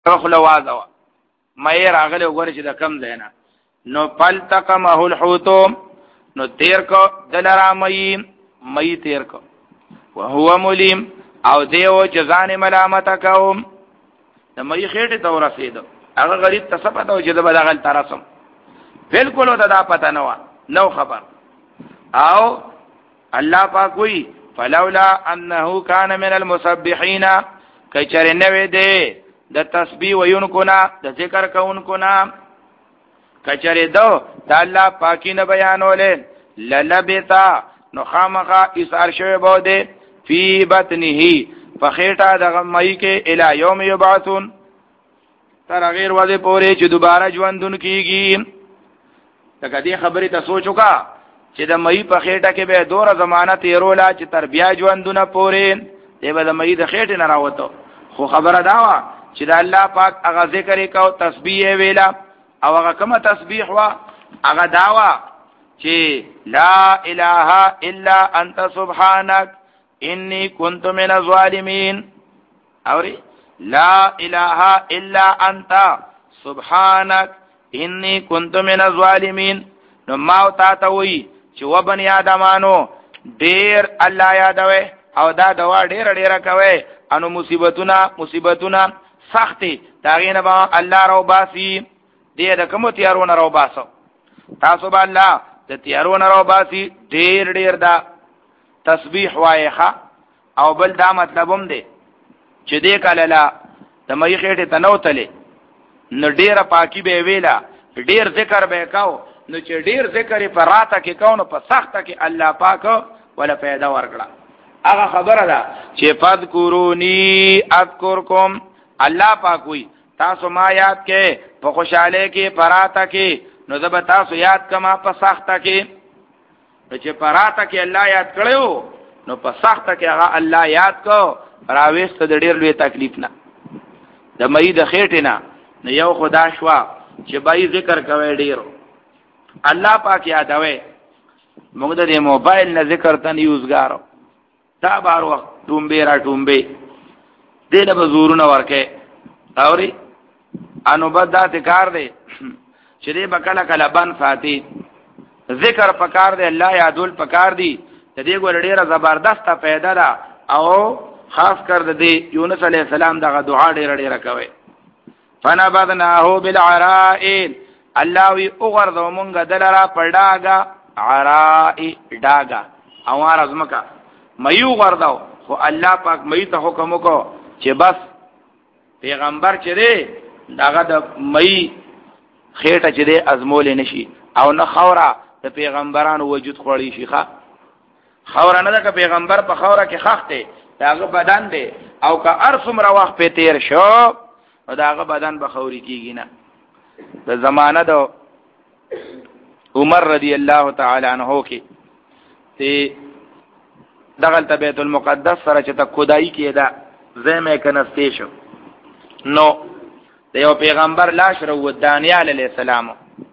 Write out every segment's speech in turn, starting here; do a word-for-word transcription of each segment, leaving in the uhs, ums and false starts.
خپل وازه مې راغله وګوره چې د کم دینا نو فلتقمه الحوت نو تیر کو دلرا مې مې تیر کو وهو ملیم او دیو جزان ملامت کوم د مې خېټه ته ورسېد هغه غریب ته څه پته و چې د بدغل ترسم بالکل دا پته نه و نو خبر او الله پاک وی فلولا انه كان من المسبحين کچره نوې ده د تسبیح وینکو نا د ذکر کوونکو نا کچره دو د الله پاکی نه بیانولې للبتا نو خامخا اسار شوی بوده فی بطنه فخیټه د غمای کې الی یوم یبعثون تر غیر وځي پورې چې دوباره ژوندون کیږي دا دې خبرې ته سوچو کا چې د مې په خېټه کې به دوره زمانہ تیرولا چې تر بیا ژوندونه پورې دې به د مې د خېټه نه راوته خو خبره دا وا چې د الله پاک هغه ذکر وکاو تسبیح ویلا او هغه کومه تسبیح وا هغه داوا چې لا اله الا انت سبحانك انی كنت من الظالمین اوري لا اله الا انت سبحانك انی كنت من الظالمین نو ما او تا ته وی چې و بنی آدمانو ډیر الله یادوي او دا دوا ډیر ډیر کوي انو مصیبتونه مصیبتونه سختي داغینه با الله رو باسي دې د کوم تیارونه رو باسو تاسو به الله د تیارونه رو باسي ډیر ډیر دا تسبیح وایخه او بل دا مطلبوم دی چې دې کله لا د مې خېټه تنوتلې نو ډیر پاکي به ویلا ډیر ذکر به کاو نو چې ډیر ذکر په راته کې کاونو په سخته کې الله پاک ولا پیدا ورکړه هغه خبره ده چې فذكروني اذكركم الله پاک وي تاسو ما یاد کې په خوشاله کې پراته کې نو زب تاسو یاد کما په سخته کې چې پراته کې الله یاد کړو نو په سخته کې هغه الله یاد کو راويست د ډیر لوی تکلیف نه د مې د خېټه نه نو یو خدا شوا چې بای ذکر کوي ډیرو الله پاک یادوي موږ د موبایل نه ذکر تن یوزګارو دا بار وخت ټومبه را ټومبه دې له بزورونه ورکه اوري انو بد کار دی چې دې بکله کله بن ساتي ذکر پکار دی الله یادول پکار دی د دې ګور ډیره زبردسته پیدا ده او خاص کر د دې یونس علی السلام دغه دعا ډیره ډیره کوي فنبذناه بالعراء الله وی اوغرزو مونږ دلرا پډاګه عراء ډاګه او ارزمکا مېو غرداو خو الله پاک مې ته حکم وکړو چې بس پیغمبر چې دی داغه د مې خېټه چې دی ازمول نشي او نه خوره د پیغمبرانو وجود خوړی شي ښا خوره نه د پیغمبر په خوره کې خخته داغه بدن دی او که ارسم را وخت په تیر شو داغه بدن به خوري کیږي نه د زمانہ د عمر رضی الله تعالی عنہ کې ته دغه بیت المقدس سره چې ته خدای کې دا زمه کنهسته شو نو د یو پیغمبر لاش رو دانیال علیہ السلام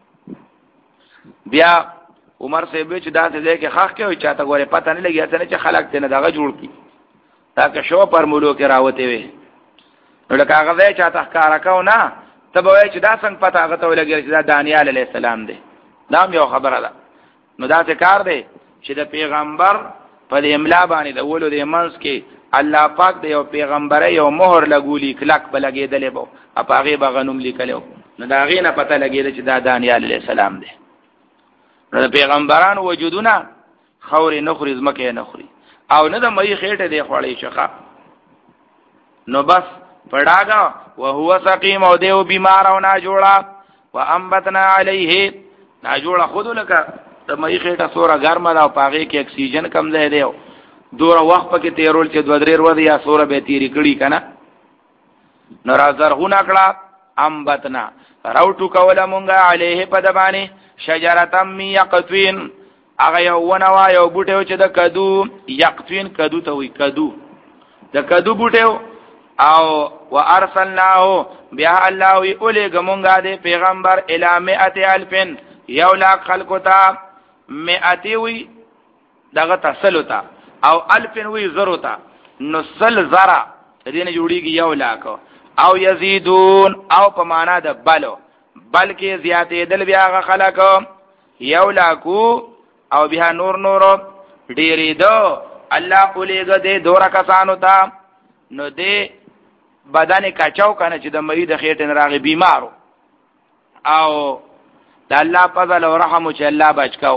بیا عمر سے به چې داسې ځای کې خاخ کې او چاته غوړې پته نه لګي چې خلک ته نه دغه جوړ کی تاکه شو پر مولو کې راوته وي نو لکه هغه ځای چاته ښکارا کو نه ته به چې دا څنګه پته هغه ته ولګي چې دا دانیال علیہ السلام دی دا یو خبره ده نو دا څه کار دی چې د پیغمبر په املا باندې د ولو د منس کې الله پاک د یو پیغمبر یو مهر لګولي کلک بلګېدلې بو اپاغه بغنوم لیکلو نو دا غینه پته لګېده چې دا دانیال علیہ السلام دی نو د پیغمبرانو وجودونه خوري نخري زمکه نخري او نه د مې خېټه دی خوړې شخه نو بس پړاګه وهو سقيم او دیو بیمار او نا جوړا وانبتنا عليه نا جوړا خود لك د مې خېټه سوره ګرمه دا او پاغه کې اکسیجن کم ځای دی دور وخت پکې تیرول چې دوه درې ورځې یا سوره به تیری کړي کنه نو راځرغونه کړه انبتنا راوټو کوله مونږه عليه په دبانې شجرتم می یقطین هغه یو ونوا یو بوټو چې د کدو یقطین کدو ته وي کدو د کدو بوټو او وارسلناه بیا الله وی اوله ګمونګه د پیغمبر الی مئه الف یو لاک خلقو ته مئه وی دغه تسلوتا او الف وی زروتا نو سل زرا دینه جوړیږي یو لاک او یزيدون او په معنا د بلو بلکې زیاتې دل بیا غ خلق یو لاکو او بیا نور نور ډېرې دو الله اولېګه دې دورا کسانو ته نو دې بدن کچاو کنه چې د مې د خېټې راغي بیمارو او د الله فضل او رحم چې الله بچکاو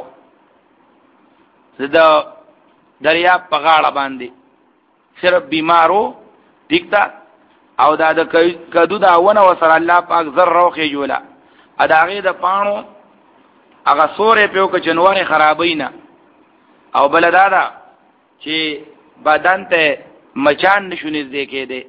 زدا دریا په غاړه باندې صرف بیمارو دکتا او دا د کدو دا ونه وسره الله پاک زر روخه جوړه اداغه د پانو هغه سورې په کو جنواري خرابینا او بلدادا چې بدن ته مچان نشونې دې کې دي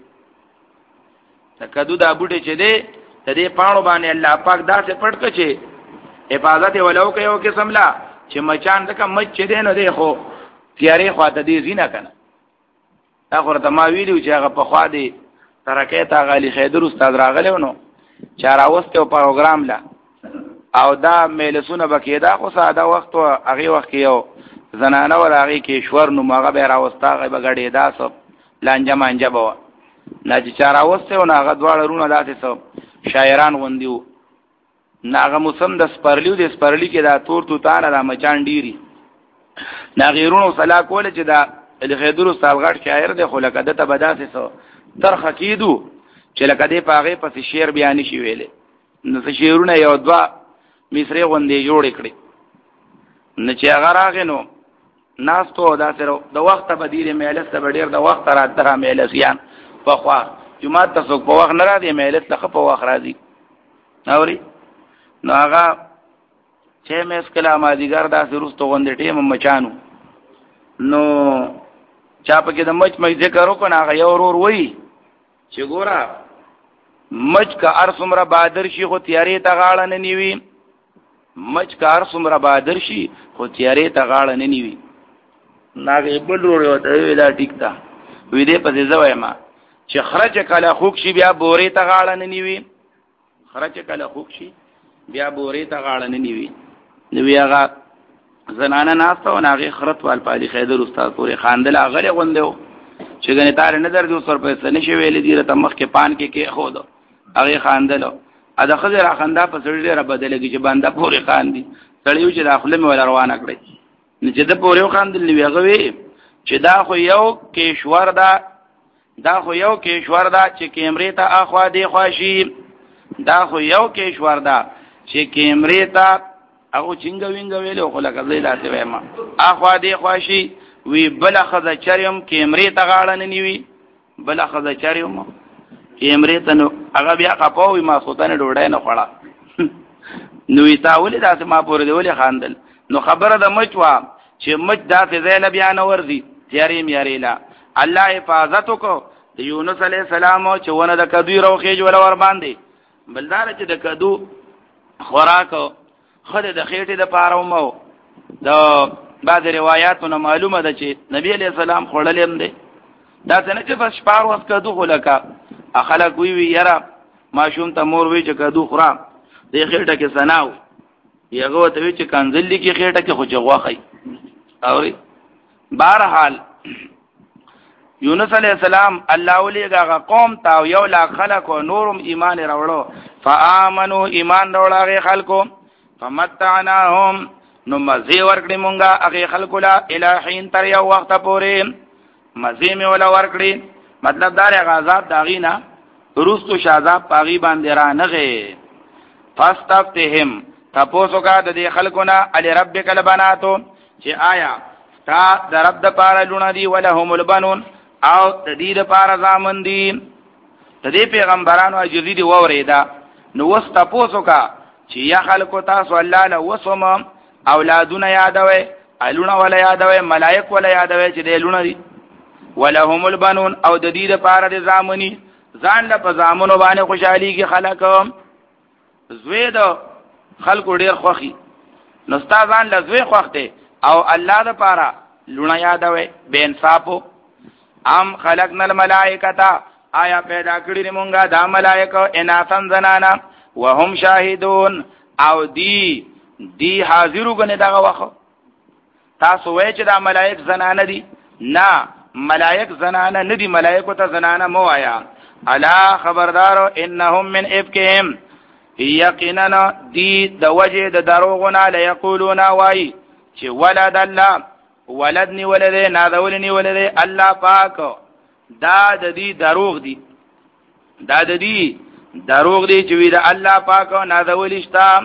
کدو دا بوټي چې دي د دې پانو باندې الله پاک داسې پټ کچې حفاظت ولو کوي او قسم لا چې مچان دغه مچ چې دي نه دی خو تیارې خواته دي زینا کنه اخر ته ما ویلو چې هغه په خوا دي ترکه تا غالي خیدر استاد راغله نو چارا واست او پروګرام لا او دا ملسونه بکیدا خو ساده وخت او هغه وخت یو زنانه ور هغه کې شور نو ماغه به راوستا غي بغړې دا سب لانجه مانجه بوا نه چې چارا واست او هغه دواړه رونه داسې سب شاعران غوندیو ناغه موسم د سپرلیو د سپرلی کې دا تور تو تانه د مچان ډيري ناغیرونو صلاح کوله چې دا الخیدر استاد غټ شاعر دی خو لکه دته بداسه سو ترخه کیدو چې لکه دې پاغه پس شعر بیان شي ویلې نو څه شعرونه یو دوا مصری غوندې جوړ کړي نه چې هغه راغې نو ناس ته دا سره د وخت په دې مېلس ته ډېر د وخت را تر مېلسیان په خوا جمعه تاسو په وخت نه را دي مېلس ته په وخت راځي اوري نو هغه چې مې اسکلا ما دیګر دا سرستو غوندې ټیم مچانو نو چا په کې د مچ مې ذکر وکړ هغه یو ورور وای چې ګورا مچ کا ارسمره بادر شي خو تیارې ته غاړه نه نیوي مچ کا ارسمره بادر شي خو تیارې ته غاړه نه نیوي ناګه بل ورور وته دا ټیکتا وې دې په دې ځوای ما چې خرج کله خوک شي بیا بورې ته غاړه نه نیوي خرج کله خوک شي بیا بورې ته غاړه نه نیوي نو هغه زنانه ناسته او هغه خرط وال پالي خیدر استاد پورې خاندل هغه غوندو چې غنی تار نه درځو سر په نشي ویلې دی ته مخ کې پان کې کې خو دو هغه خاندل ا د خزر خندا په سړي را بدلږي چې باندې پورې خاندي سړیو چې داخله مې ولا روانه کړی نه چې د پورې خاندل دی هغه وی چې دا خو یو کېشور دا دا خو یو کېشور دا چې کیمرې ته اخوا دی خواشي دا خو یو کېشور دا چې کیمرې ته هغه څنګه وینګ ویلو خو لکه زې لاته وایم اخوا دی خواشي وی بل خزه چریم کیمرې ته غاړه نه نیوي بل خزه چریم کیمرې ته نو هغه بیا قپوي ما سوتنه ډوډۍ نه خړه نو تا ولې داسې ما پورې دی ولې خاندل نو خبره د مچ وا چې مچ داسې زیل بیا نه ورزي تیارې میارې لا الله حفاظت کو د یونس علی السلام چې ونه د کدو روخې جوړ ور باندې بلدار چې د کدو خوراک خله د خېټې د پاره مو د بعض روایتونو معلومه ده چې نبی علیہ السلام خړلم دي دا څنګه چې بس پار وخت کدو خلکا اخلاق وی وی یرا ماشوم ته مور وی چې کدو خورا د خېټه کې سناو یغه ته وی چې کنځلې کې خېټه کې خو جغواخی اوري بهرحال یونس علیہ السلام الله ولېګه قوم تا یو لا خلق او نورم ایمان راوړو فآمنوا ایمان راوړاغه خلکو فمتعناهم نو مزي ورکړي مونږه هغه خلکو لا الہین تر یو وخت پورې مزي می ولا ورکړي مطلب دا هغه عذاب داغینا روستو شاذاب پاغي باندې را نغه فاستفتهم تاسو کا د دې خلکونه علی ربک البناتو چې آیا تا د رب د پاره لونه دی ولهم البنون او د دې د پاره زامن دي د دې پیغمبرانو اجازه دی وریدا نو وس تاسو کا چې یا خلکو تاسو الله له وسم اولادونه یادوي الونه ولا یادوي ملائک ولا یادوي چې د لونه دي ولهم البنون او د دې لپاره د زامنی ځان له پزامنو باندې خوشحالي کې خلک زوی د خلکو ډیر خوخي نو ستاسو له زوی خوخته او الله لپاره لونه یادوي بے انصافو ام خلقنا الملائکه آیا پیدا کړی مونږه د ملائکه اناسن زنانا وهم شاهدون او دی دی حاضرو غنه دغه وخت تاسو وای چې دا ملائک زنانه دي نه ملائک زنانه نه دي ملائکو ته زنانه مو آیا الا خبردارو انهم من افکهم یقینا دی د وجه د دروغنا ليقولون وای چې ولد الله ولدنی ولده نادولنی ولده الله پاک دا د دې دروغ دي دا د دې دروغ دي چې وی د الله پاک نادولشتا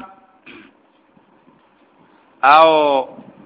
او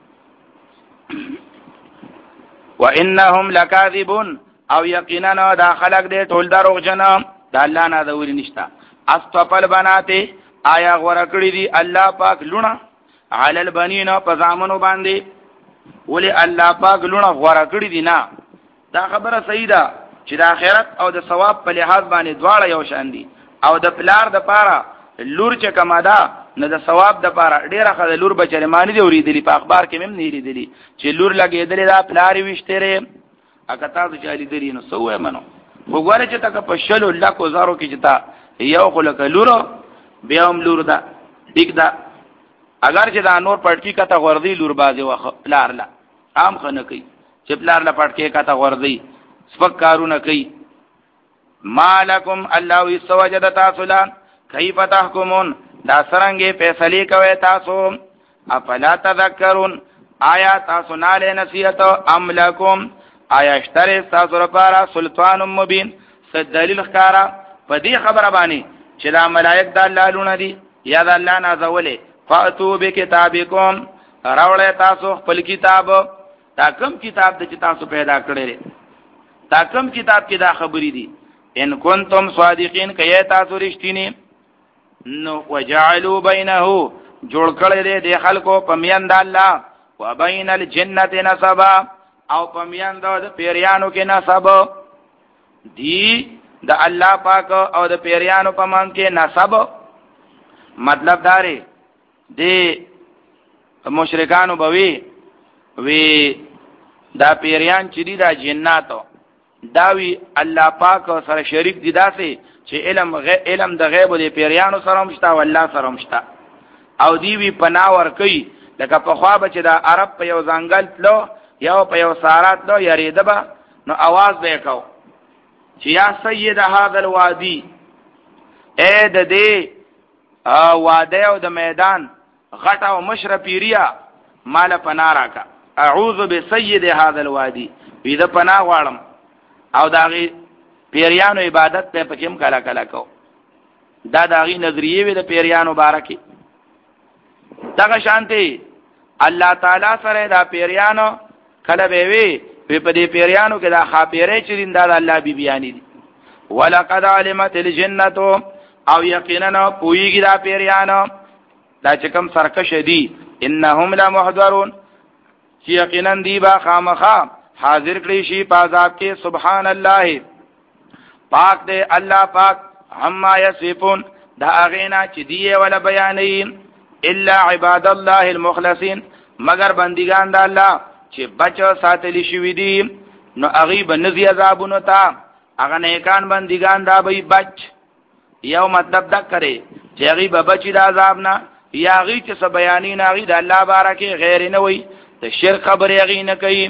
وانهم لکاذبون او یقینا دا خلق دې ټول دروغ جن دا الله نادول نشتا استفل بناته آیا غور کړی دي الله پاک لونه علی البنین په زامنو باندې ولی الله پاک لونه غور کړی دي نه دا خبره صحیح ده چې د آخرت او د ثواب په لحاظ باندې دواړه یو شان دي او د پلار د پاره لور چې کما ده نه د ثواب د پاره ډیره خدای لور بچره مانی دی اوریدلی په اخبار کې مم نه لیدلی چې لور لګیدلی دا پلار وشتره اګه تاسو چې علی درینو سوې منو وګوره چې تک په شلو لکو زارو کې چتا یو خلک لور بیا هم لور ده ټیک ده اگر چې دا نور پټکی کته غردی لور بازي وخ پلار لا عام خنه کوي چې پلار لا پټکی کته غردی سپک کارونه کوي مالکم الله یسوجد تاسو لا کیف تحکمون دا سرنګي فیصله کوي تاسو افلا تذکرون آیا تاسو نه نصیحت ام لکم آیا اشتری تاسو لپاره سلطان مبین څه دلیل ښکارا په دې خبره باندې چې دا ملائک د الله لونه دي یا د الله نازولې فاتو بکتابکم راوړې تاسو خپل کتاب دا کوم کتاب د چې تاسو پیدا کړی دا کوم کتاب کې دا خبرې دي ان کنتم صادقین کای تاسو رښتینی نو وجعلوا بینه جوړ کړی دی د خلکو په میان د الله و بین الجنه نسبا او په میان د پیریانو کې نسب دی د الله پاک او د پیریانو په مان کې نسب مطلب داري د مشرکانو بوي وی دا پیریان چې دي د جناتو داوی الله پاک سره شریک دي داسې چې علم غ... علم د غیب د پیریانو سره مشتا او الله سره مشتا او دی وی پناور کوي لکه په خوا بچ د عرب په یو ځنګل تلو یو په یو سارات لو یریده به نو आवाज به کو چې یا سید هذا الوادي اے د دې واده او د میدان غټه او مشرفیریا مال پنارا کا اعوذ بسید هذا الوادي وی د پنا غواړم او داغي پیریانو عبادت په پکیم کلا کلا کو دا داغي نظریه وی د پیریانو بارکه دغه شانتي الله تعالی سره دا پیریانو کله به وی په دې پیریانو کې دا خاپیره چې د الله بی بیان دي ولقد علمت الجنه او یقینا پویږي دا پیریانو دا چې کوم سرکش دي انهم لمحضرون چې یقینا دی با خامخا حاضر کړي شي په عذاب کې سبحان الله پاک دې الله پاک عما یصفون دا اغینا چې دی ولا بیانین الا عباد الله المخلصین مگر بندگان د الله چې بچو ساتلی شوی دي نو اغي بنزي عذابونو تا اغه نیکان بندگان دا به بچ یو مطلب دا کرے چې اغي به بچی د عذاب نه یا اغي چې س بیانین اغي د الله بارکه غیر نه وي ته شرک خبر اغي نه کوي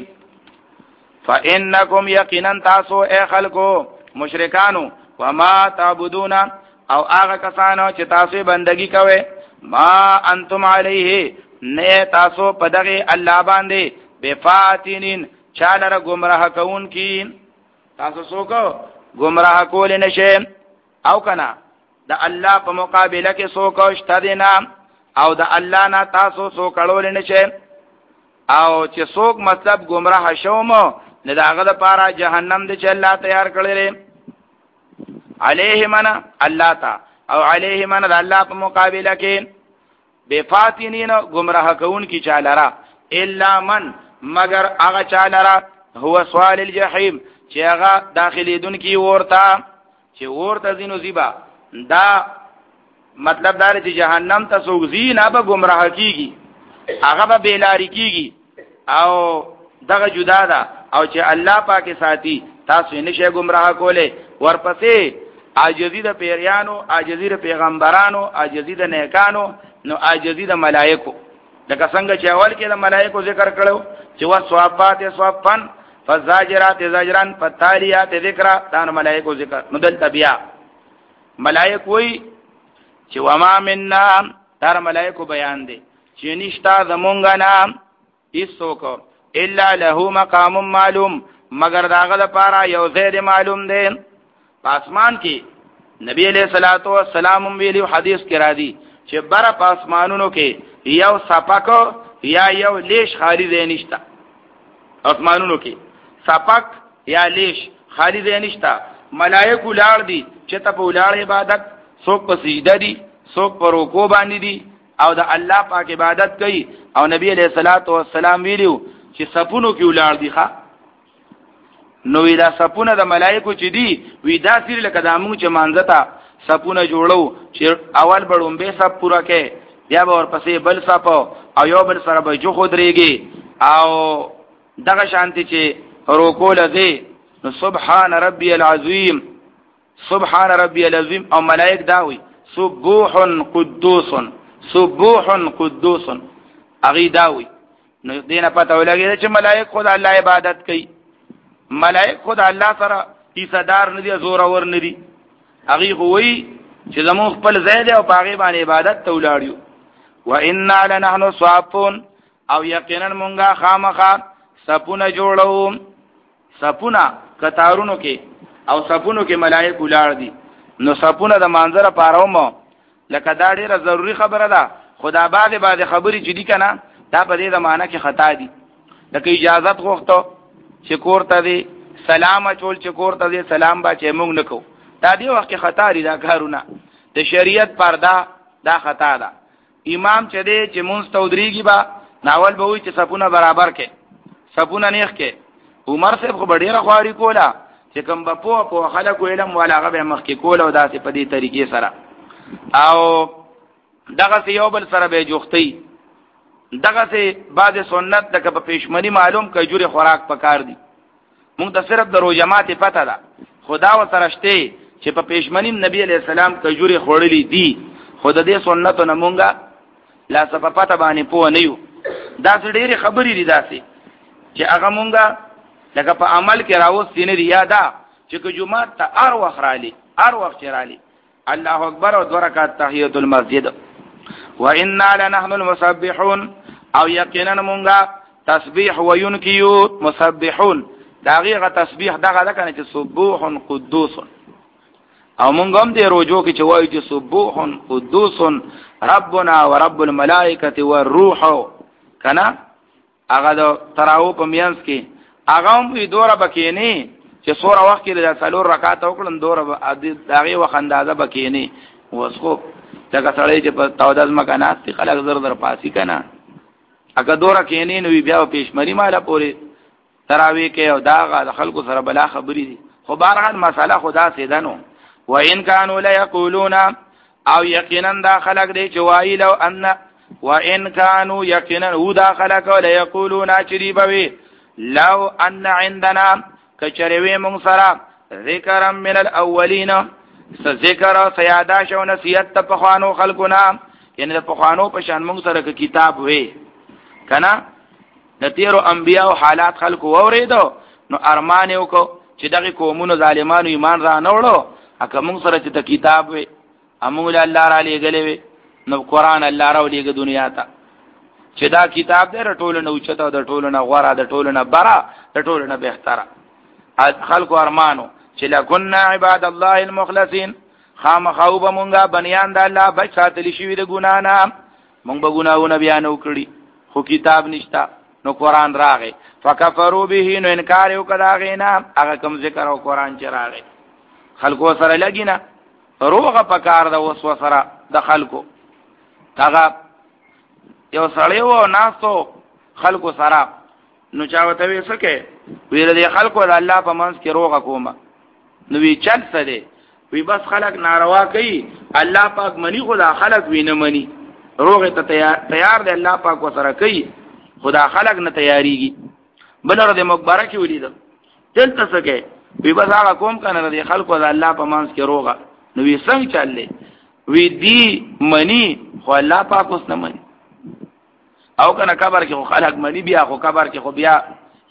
فانکم یقینا تاسو اے خلقو مشرکانو وما تعبدون او هغه کسانو چې تاسو بندگی کوي ما انتم علیه نه تاسو په دغه الله باندې بفاتینین چالره گمراه کون کی تاسو څوک گمراه کول نشئ او کنا د الله په مقابله کې څوک شته دینا او د الله نه تاسو څوک کړول نشئ او چې څوک مطلب گمراه شوم نه داغه لپاره جهنم دې چې الله تیار کړی علیه من الله تا او علیه من د الله په مقابله کې بفاتینین گمراه کون کی چالرا الا من مگر هغه چالرا هو سوال الجحیم چې هغه داخلي دن کی ورتا چې ورته زینو زیبا دا مطلب دا چې جهنم ته سوغزی نه به گمراه کیږي هغه به بیلاری کیږي او دغه جدا ده او چې الله پاک ساتي تاسو نشه گمراه کوله ورپسې عاجزی د پیریانو عاجزی د پیغمبرانو عاجزی د نیکانو نو عاجزی د ملائکو لکه څنګه چې اول کې د ملائکو ذکر کړو چې وا صوافات صوفن فالزاجرات زجرا فالتاليات ذکرا دا ملائکو ذکر نو دلته بیا ملائک وی چې وما مننا دا ملائکو بیان دی چې نشتا زمونږ نام ایسوک الا له مقام معلوم مگر داغه لپاره یو ځای معلوم دی پاسمان کې نبی علیہ الصلوۃ والسلام ویلو حدیث کې را دي چې بر پاسمانونو کې یو سپک یا یو لیش خالی دی نشتا اسمانونو کې سپک یا لیش خالی دی نشتا ملائکه لاړ دي چې ته په لاړ عبادت څوک په سجده دي څوک په رکوع باندې دي او د الله پاک عبادت کوي او نبی علیہ الصلوۃ والسلام ویلو چې سپونو کې ولار دي ښا نو ویدا سپونه د ملائکه چې دي وی دا سیر لکه د موږ چې مانځتا سپونه جوړو چې اول بړوم به سب پورا کې بیا به ورپسې بل سپ او یو بل سره به جو خودريږي او دغه شانتي چې رکوع لږه نو سبحان ربي العظیم سبحان ربي العظیم او ملائک داوي سبوح قدوس سبوح قدوس اغي داوي نو دینه پته ولګی چې ملائک خود الله عبادت کوي ملائک خود الله سره ایصدار ندي زور اور ندي اغي هوي چې زمو خپل زید او باغی باندې عبادت ته ولاړیو و انا لنحن صافون او یقینا مونږه خامخا سپونه جوړو سپونه کتارونو کې او سپونو کې ملائک ولاړ دي نو سپونه د منظر پارومو لکه دا ډیره ضروری خبره ده خدا بعد بعد خبري چې دي کنه دا په دې زمانہ کې خطا دي لکه اجازه غوښتو چې کوړه دي سلام اچول چې کوړه دي سلام با چې موږ نکو دا دی وخت خطا دي دا کارونه د شریعت پردا دا خطا ده امام چې دی چې مونږ تودريږي با ناول به وي چې سپونه برابر کې سپونه نیخ کې عمر صاحب خو ډیره خواري کوله چې کوم په په په خلکو علم ولا غو مخ کې کوله او داسې په دې طریقې سره او دغه یو بل سره به جوختي دغه سه بعد سنت دغه په پېشمنی معلوم کجوري خوراک پکار دي مونږ ته صرف د روزمات پته ده خدا و سرشته چې په پېشمنی نبی علی السلام کجوري خورلې دي خود دې سنت نه مونږه لا صفپته باندې پوه نه یو دا ډېری خبرې دي داسې چې هغه مونږه لکه په عمل کې راوستي نه دی یاده چې که جمعه ته ار وخرالي ار وخت چرالي الله اکبر او درکات تحیت المسجد وانا لنحن المسبحون او یقینا مونږه تسبیح وینکیو مسبحون داغه تسبیح دغه ده کنه چې سبوح قدوس او مونږ هم دې روزو کې چې وایي چې سبوح قدوس ربنا ورب الملائکه والروح کنه هغه د تراو په میانس کې هغه هم وی دوره بکینی چې سوره وخت کې د څلور رکعات وکړن دوره دغه وخت اندازه بکینی وسخو لکه سړی چې په تاوداز مکانات کې خلک زر در پاسي کنه اګه دوره کینی نو بیا پېشمري مالا پوری تراوی کې او دا خلکو سره بلا خبرې دي خو بهرحال مساله خدا سیدنو و ان كانوا لا يقولون او یقینا دا خلق دی چې وایي لو ان و ان كانوا یقینا هو دا خلق لا يقولون چریبوي لو ان عندنا کچریوي مون سره ذکر من الاولین ذکر سیادا شو نصیحت په خوانو خلقنا یعنی په خوانو په شان مون سره کتاب وي کنا د تیرو انبیاء حالات خلق وریدو نو ارمان یو کو چې دغه قومونو ظالمانو ایمان را نه وړو اګه مون سره چې کتاب وي امول الله را لېګلې وي نو قران الله را لېګ دنیا ته چې دا کتاب دې رټول نه اوچته د ټول نه غوړه د ټول نه برا د ټول نه بهتره خلق ارمانو چې لکنا عباد الله المخلصین خام خوب مونږه بنیان د الله بچ ساتلی شي د ګنا نه مونږ به ګناونه بیان وکړي خو کتاب نشتا نو قران راغی فکفروا به نو انکار وکړه غینا هغه کوم ذکر او قران چې راغی خلکو سره لګینا روغه پکار د وسو سره د خلکو هغه یو سړی وو ناسو خلکو سره نو چاوته وسکه ویل دي خلکو د الله په منځ کې روغه کومه نو وی چل څه دي وی بس خلک ناروا کوي الله پاک منی خدا خلک وینه منی روغه ته تیار تیار دی الله پاک وسره کوي خدا خلق نه تیاریږي بلره د مبارک ولید دلته څنګه وی بس هغه کوم کنه د خلکو د الله په مانس کې روغه نو وی څنګه چللې وی دی منی خو الله پاک اوس نه منی او کنه قبر کې خو خلق منی بیا خو قبر کې خو بیا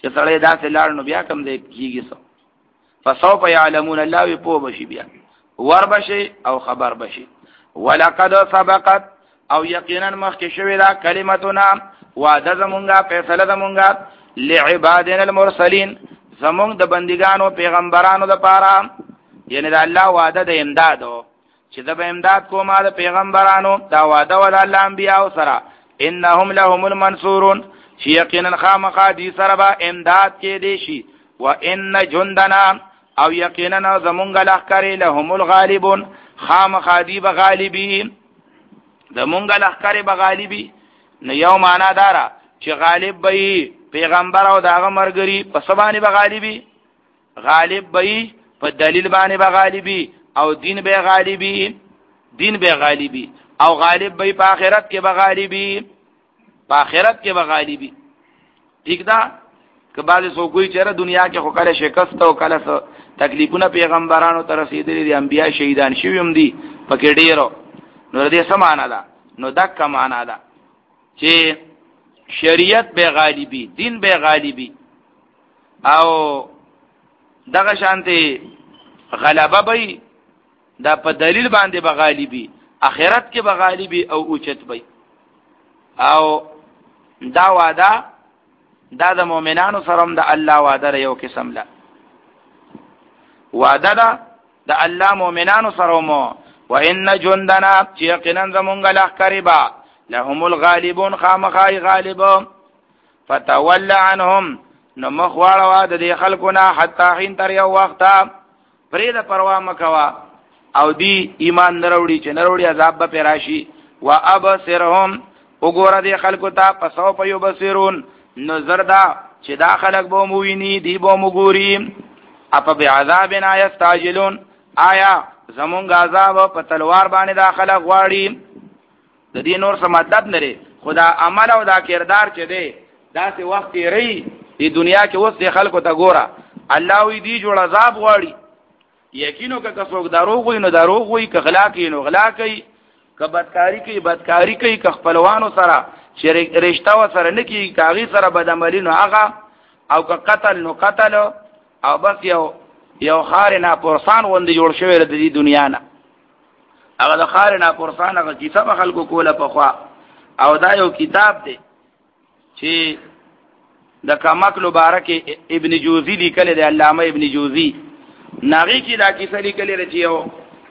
چې سړی داسې لاړ نو بیا کم دی کیږي سو فسوف يعلمون الله وی پو بشي بیا ور بشي او خبر بشي ولقد سبقت او یقینا مخکې شوی دا کلمتنا وعده زمونږه فیصله زمونږه لعبادنا المرسلین زمونږ د بندګانو پیغمبرانو د پاره یعنی د الله وعده د امدادو چې د امداد کومه د پیغمبرانو دا وعده ول الله انبیاء سره انهم لهم المنصورون چې یقینا خامخا دي سره به امداد کې دي شي وان جندنا او یقینا زمونږ لخرې لهم الغالبون خامخا دي به غالبین زمونږ لخرې به غالبي نو یو معنا دارا چې غالب به پیغمبر او داغه مرګري په سبانه به غالبي غالب به په دلیل باندې به غالبي او دین به غالبي دین به غالبي او غالب به په آخرت کې به غالبي په آخرت کې به غالبي ٹھیک ده که بعض سو کوئی چیرې دنیا کې خو کله شکست او کله څه تکلیفونه پیغمبرانو ته رسیدلي دي انبیا شهیدان شوی هم دي پکې ډیرو نو دې سمانه ده نو دک معنا ده چې شریعت به غالبي دین به غالبي او دغه شانته غلبه به دا په دلیل باندې به غالبي اخرت کې به غالبي او اوچت به او دا وعده دا د مؤمنانو سره د الله وعده یو قسم لا وعده ده د الله مؤمنانو سره مو وان جندنا یقینا زمونږ لخربا لهم الغالبون خامخای غالب فتول عنهم نو مخواړه واده د خلقنا حتا حين تر یو وخت فرید پروا مکوا او دی ایمان نروړي چې نروړي عذاب به پراشي وابصرهم وګوره د خلقو ته پسو په یو بصیرون نظر دا چې دا خلق به موویني دی به موګوري اپ به عذابنا یستعجلون آیا زمونږ عذاب په تلوار باندې دا خلق غواړي د دې نور څه مدد نه خدا عمل او دا کردار چې دی دا سه وخت یې دی دنیا کې اوس د خلکو ته ګوره الله وی دی جوړ عذاب غواړي یقینو که څوک دروغ وي نو دروغ وي که غلا کوي نو غلا کوي که بدکاری کوي بدکاری کوي که خپلوانو سره شریک رشتہ و سره نه کوي کاغي سره بدعملی نو هغه او که قتل نو قتل او بس یو یو خار نه پرسان وند جوړ شوی د دې دنیا نه هغه د خار نه پرسان هغه کتاب خلکو کوله په خوا او دا یو کتاب دی چې د کمکل مبارک ابن جوزی لیکل دی علامه ابن جوزی ناغي کې دا کیسه لیکل رچی یو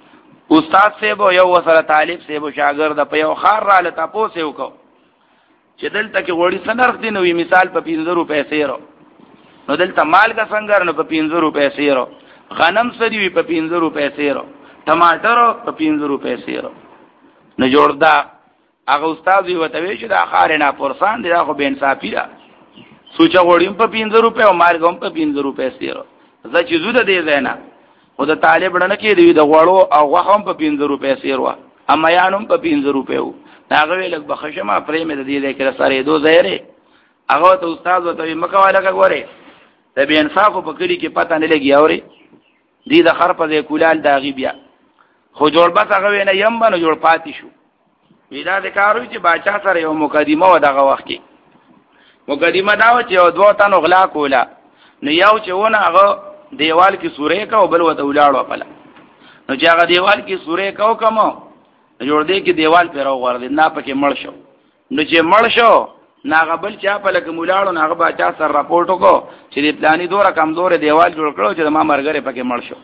استاد صاحب یو وسره طالب صاحب شاګرد په یو خار را لته پوسه وکړو چې دلته کې وړي سنرخ دی نو مثال په پنځه روپے سیرو نو دلته مالګه څنګه نو په پنځه روپے سیرو غنم سړي په پنځه روپے سیرو ټماټر په پنځه روپے سیرو نو جوړ دا هغه استاد وی وته وی چې دا خار نه پرسان دی دا خو به انصافي ده سوچا وړیم په پنځه روپے او مارګم په پنځه روپے سیرو زه چې زو د دې زینا خو د طالب نه کې دی د غوړو او غوخم په پنځه روپے سیرو اما یانم په پنځه روپے وو هغه ویل بخښما پرې مې د دې لیکره سره دو زهره هغه ته استاد وته مکواله غوړې د بے انصاف په کلی کې پته نه لګي اوري دې د خر په کولال داغي بیا خو جوړ بس هغه نه یم باندې جوړ پاتې شو ویدا د کارو چې باچا سره یو مقدمه و دغه وخت کې مقدمه دا و چې یو دوه تنو غلا کولا نو یو چې ونه هغه دیوال کې سورې کا او بل وته ولاړو خپل نو چې هغه دیوال کې سورې کا او کوم جوړ دې کې دیوال پر وغور دې نه پکې مړ شو نو چې مړ شو ناغه بل چا په لکه مولاړو ناغه باچا سره راپورټ وکړو چې دې پلاني دوره کمزور دیوال جوړ کړو چې ما مرګره پکې مړ شو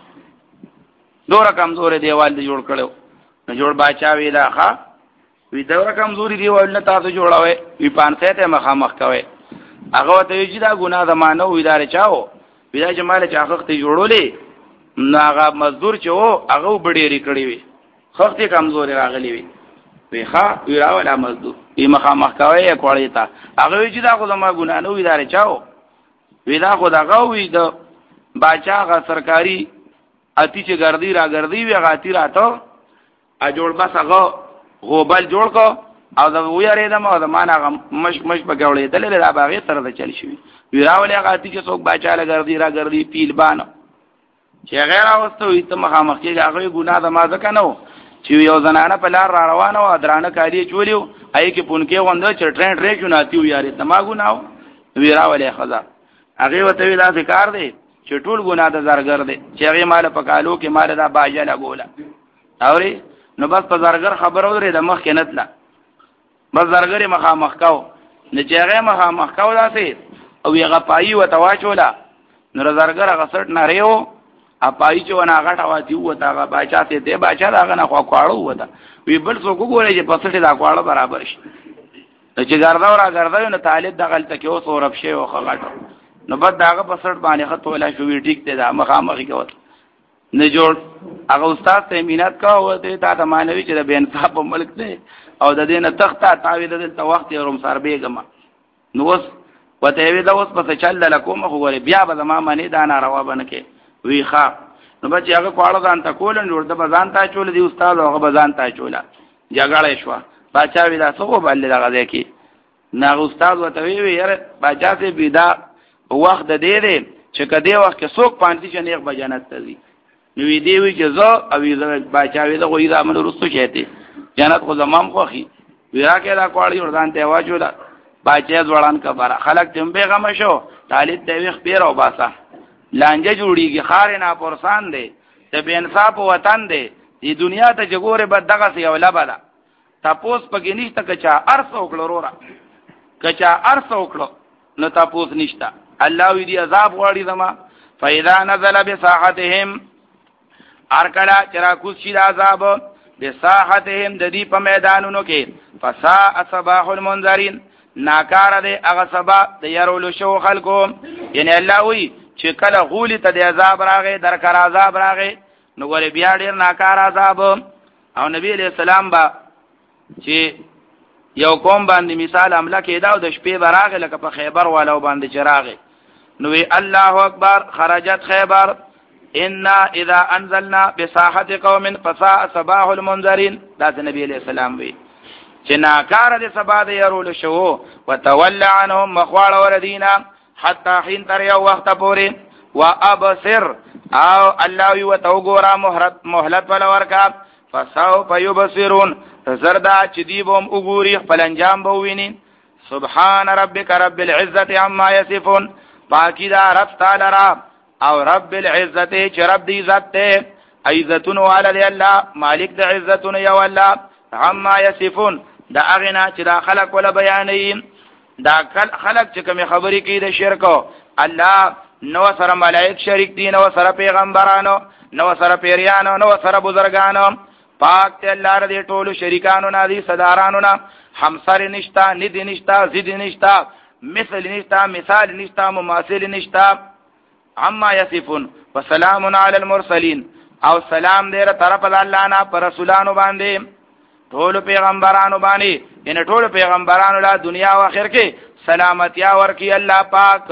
دوره کمزور دیوال دې جوړ کړو نو جوړ باچا وی دا ښا وی دوره کمزوري دیوال نه تاسو جوړاوي وی پانسه ته مخامخ کوي هغه ته چې دا ګناه ده مانو ادارې چاو وی دا چې مال چا حق ته جوړولې ناغه مزدور چې وو هغه بډېری کړی وي خخت کمزوري راغلی وي وی ښا وی راول مزدور ای مخامخ کوي کوړی تا هغه چې دا خو زما ګناه نه ادارې چاو وی دا خو دا غوي د باچا غ سرکاري اتی چې ګردی را ګردی وی غاتی راته ا جوړ بس هغه غوبل جوړ کو او دا ویری دم او دا معنا مش مش بګولې دلې را باغې تر د چل شي ویراولې غاتی چې څوک باچا لګردی را ګردی پیل بانو چې غیر اوستو ایت مخامخ کې هغه ګناه د ما ځکه نو چې یو زنانه په لار را روانه و درانه کالی چولیو آی کې پونکې وند چې ټرین ټریک نه تیو یاري تما ګناو ویراولې خزا هغه وته وی دا کار دی چې ټول ګناه د زرګر دی چې هغه مال په کالو کې مال دا باجه لا ګولا اوري نو بس په زرګر خبر اوري د مخ کې نتلا بس زرګر مخه مخ کاو نه چې هغه مخه مخ کاو داسې او یې غپایي وته واچولا نو زرګر هغه سټ نه ریو اپای چې ونه غټه واتی وته هغه باچا ته دی باچا دا نه خو کواړو وته وی بل څوک ګوري چې پسټه دا کواړو برابر شي چې ګرځاو را ګرځاو نو طالب د غلطه کې اوس اورب شي او خغټو نو بد داغه پسټ باندې خط ولا شو وی ټیک ته دا مخامخي کوت نه جوړ هغه استاد ته مينات کا او ته تا ته مانوي چې د بین صاحب ملک دی او د دینه تخته تعویذ د وخت روم سر بیګما نو اوس وته وی دا اوس پس چل لکوم خو غوري بیا به زما معنی دا ناروا بنکه وی ښا نو بچ هغه کواړه ځان ته کولن جوړ د بزان ته چول دی استاد هغه بزان ته چولا جګړه شو باچا وی دا څو بل دغه ځکه نه استاد وته وی یاره باچا ته بيدا وخت د دې دی چې کدی وخت کې څوک پانتی چې نیغ بجنت ته دی نو وی دی وی چې زه او زه باچا وی دا غوې دا من رسو شهته جنت خو زمام خوخي وی راکه دا کواړی ورځان ته واجولا باچا ځوړان کبره خلک تم بیغم شو طالب ته وی خبر او باسه لانجه جوړیږي خار نه پرسان دی ته بے انصاف وطن دی دی دنیا ته جګوره بد دغه سی اوله بلا تاسو پکې نشته کچا ارس وکړو رورا کچا ارس وکړو نو تاسو نشته الله وی دی عذاب غواړي زما فاذا نزل بساحتهم ارکلا چرا کوشش عذاب بساحتهم د دې په میدانونو کې فساء صباح المنذرین ناکار دی هغه سبا د يرولو شو خلکو یعنی الله وی چې کله غولی ته د عذاب راغی درکر عذاب راغی نو ګورې بیا ډیر ناکار عذاب او نبی علیہ السلام با چې یو قوم باندې مثال عمله کېدا او د شپې براغه لکه په خیبر والو باندې چراغه نو وی الله اکبر خرجت خیبر ان اذا انزلنا بساحه قوم فساء صباح المنذرين دا نبی علیہ السلام وی چې ناکار د سبا د يرول شو وتولى عنهم مخوال وردینا حتی حين تر یو وخت پورې وابصر او الله یو توغورا مهلت ولا ورکا فسوف يبصرون زردا چې دیبم وګوري خپل انجام به ویني سبحان ربک رب العزه عما يصفون باقی دا رب تعالی را او رب العزه چې رب دی عزت ته عزتون علی الله مالک د عزتون یو الله عما يصفون دا اغنا چې دا خلق ولا بیانین دا خلق چې کوم خبرې کوي د شرک الله نو سره ملائک شریک دي نو سره پیغمبرانو نو سره پیریانو نو سره بزرګانو پاک ته الله ر دې ټولو شریکانو نه دي صدارانو نه همسر نشتا ندی نشتا زید نشتا مثل نشتا مثال نشتا مماثل نشتا عما يصفون وسلام علی المرسلین او سلام دې طرف الله نه پر رسولانو باندې ټول پیغمبرانو باندې ان ټول پیغمبرانو لا دنیا او آخرت کې سلامتی ورکی الله پاک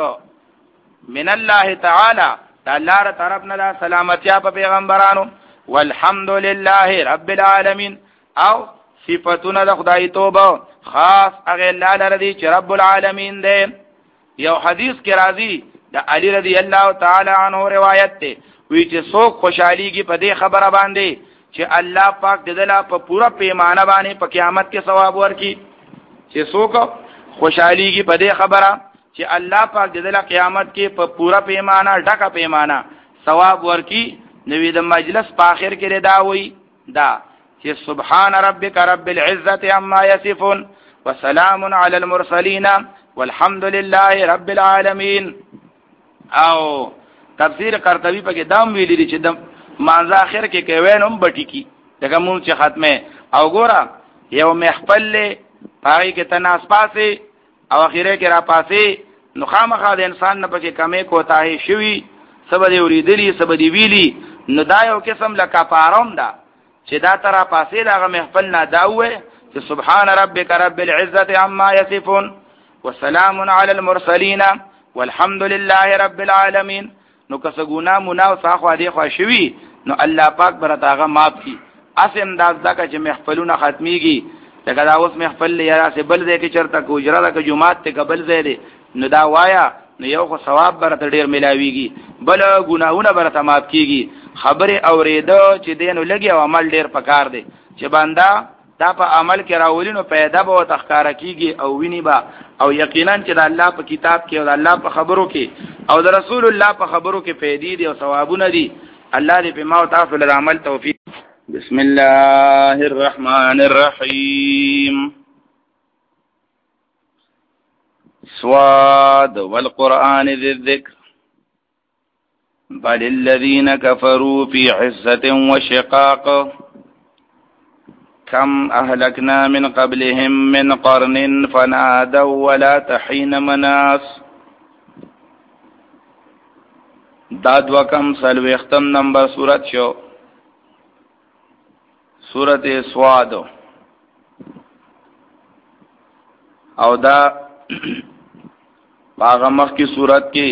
من الله تعالی الله تر طرف نه سلامتی په پیغمبرانو والحمد لله رب العالمین او صفاتنا د خدای توبه خاص هغه الله لري چې رب العالمین دی یو حدیث کې راځي د علی رضی الله تعالی عنہ روایت ته وی چې څوک خوشحاليږي په دې خبره باندې چې الله پاک د دلا په پورا پیمانه باندې په قیامت کې ثواب ورکړي چې څوک خوشحاليږي په دې خبره چې الله پاک د دلا قیامت کې په پورا پیمانه ډکه پیمانه ثواب ورکړي نو د مجلس په اخر کې دا وی دا چې سبحان ربک رب العزه عما يصفون وسلام علی المرسلین والحمد لله رب العالمین او تفسیر قرطبی په کې دام ویلي دي چې د مانځه اخر کې کوي نوم بټی کی دغه مون چې ختمه او ګورا یو محفل له پای کې تناس پاسه او اخیره کې را پاسه نو خامخا د انسان نه پکې کمې کوتاهي شوی سبا دی اوریدلی سبا دی ویلی نو دا یو قسم لا کفاروم دا چې دا ترا پاسه دغه محفل نه داوه چې سبحان ربک رب العزه عما يصفون وسلام علی المرسلین والحمد لله رب العالمین نو کس ګنا منا او صاحو دې خوشوي نو الله پاک برتاغه معاف کی اس انداز دا چې محفلونه ختميږي لکه دا اوس محفل لري سه بل دې کې چرته کوجره د جمعات ته قبل زیاده نو دا وایا نو یو خو ثواب برته ډیر ملاويږي بل ګناهونه برته معاف کیږي خبره اوریدو چې دینو لګي او عمل ډیر پکار دی چې بندا دا په عمل کې راولینو پیدا به تخکارا کیږي او ویني با او یقینا چې د الله په کتاب کې او د الله په خبرو کې او د رسول الله په خبرو کې پیدې دي او ثوابونه دي. الله دې په ما او تاسو له عمل توفیق. بسم الله الرحمن الرحیم. صاد والقرآن ذي الذكر بل الذين كفروا في عزة وشقاق كم أهلكنا من قبلهم من قرن فنادوا ولا تحين مناص. داد وکم سلو اختم نمبر سورت شو سورت سواد او دا باغمخ کی صورت کی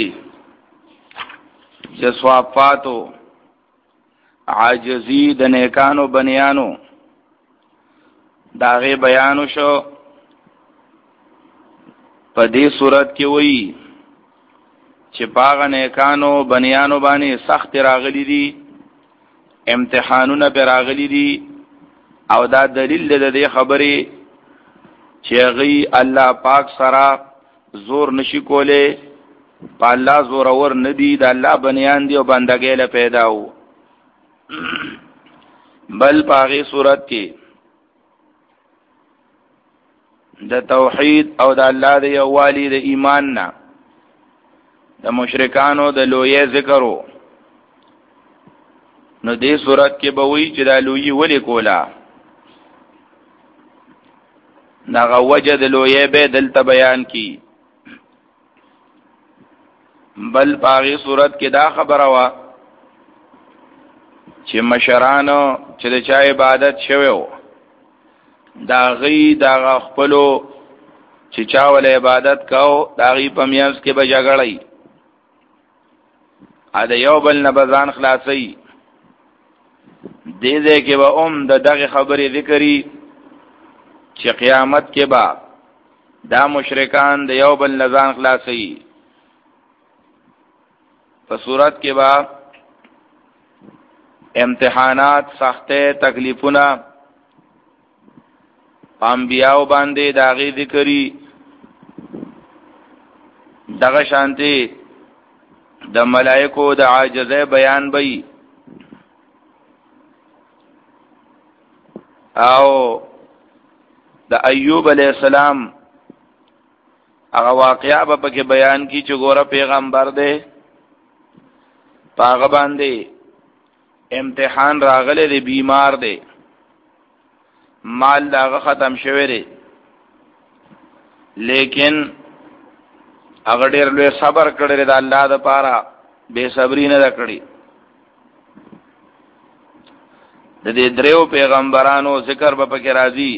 چې صوافاتو عاجزی د نیکانو بنیانو داغه بیانو شو. په دې صورت کې وایي چې پاغه نیکانو بنیانو باندې سخت راغلي دي، امتحانونه پر راغلي دي او دا دلیل د دې خبرې چې غي الله پاک سره زور نشي کوله، په الله زور اور ندي، د الله بنیان دی او بندګۍ له پیدا وو. بل پاغه صورت کې د توحید او د الله د یووالي د ایمان نه د مشرکانو د لوی ذکرو. نو دې صورت کې به وی چې د لوی ولي کولا نغه وجه د لوی به دلته بیان کی. بل پاغي صورت کې دا خبره وا چې مشرانو چې د چا عبادت شوو دا غي دا خپلو چې چا ول عبادت کاو دا غي په میاس کې به جګړې ا د یو بل نه بزان خلاصي. دې دې کې به اوم د دغه خبرې ذکرې چې قیامت کې با دا مشرکان د یو بل نزان خلاصي. په صورت کې با امتحانات سخته تکلیفونه انبیاء باندې داغي ذکرې دغه شانتي د ملائکو د عاجزه بیان بې او د ایوب علیہ السلام هغه واقعا به پکې بیان کی چې ګوره پیغمبر دی پاغه باندې امتحان راغله دی، بیمار دی، مال داغه ختم شوی دی، لیکن هغه ډېر لوی صبر کړی دی د الله د پاره، بے صبری نه کړی. د دې دریو پیغمبرانو ذکر به پکې راځي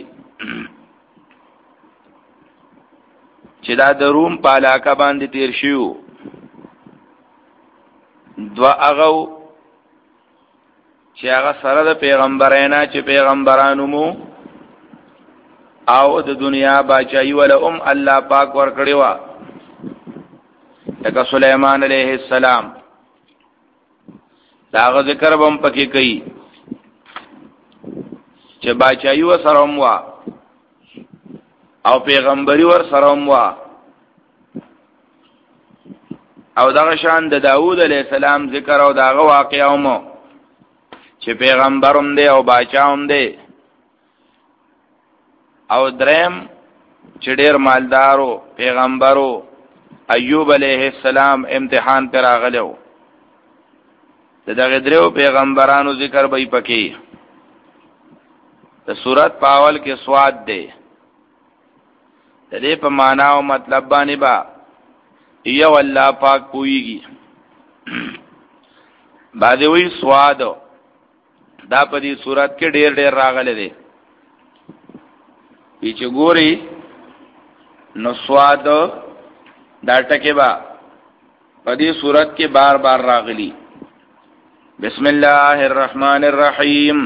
چې دا د روم په علاقه باندې تیر شیو. دوا هغه چې هغه سره د پیغمبرانو چې پیغمبرانو مو او د دنیا باچای ولا ام الله پاک ور کړی وا لکه سليمان عليه السلام. دا ذکر هم پکې کوي چې باچای و سره هم وا او پیغمبري ور سره هم وا او دغه شان د داوود علیہ السلام ذکر او دغه واقعا هم چې پیغمبروم دی او باچاوم دی او درم چې ډیر مالدارو پیغمبرو ایوب علیہ السلام امتحان پر راغلو. دغه درو پیغمبرانو ذکر به پکې د سورۃ پاول کې سواد دی. د دې په معنا او مطلب باندې با یو الله پاک پويږي. باندې وی سواد دا په دې صورت کې ډېر ډېر راغلي دي. چې ګوري نو سواد دا ټکي با په دې صورت کې بار بار راغلي. بسم الله الرحمن الرحیم.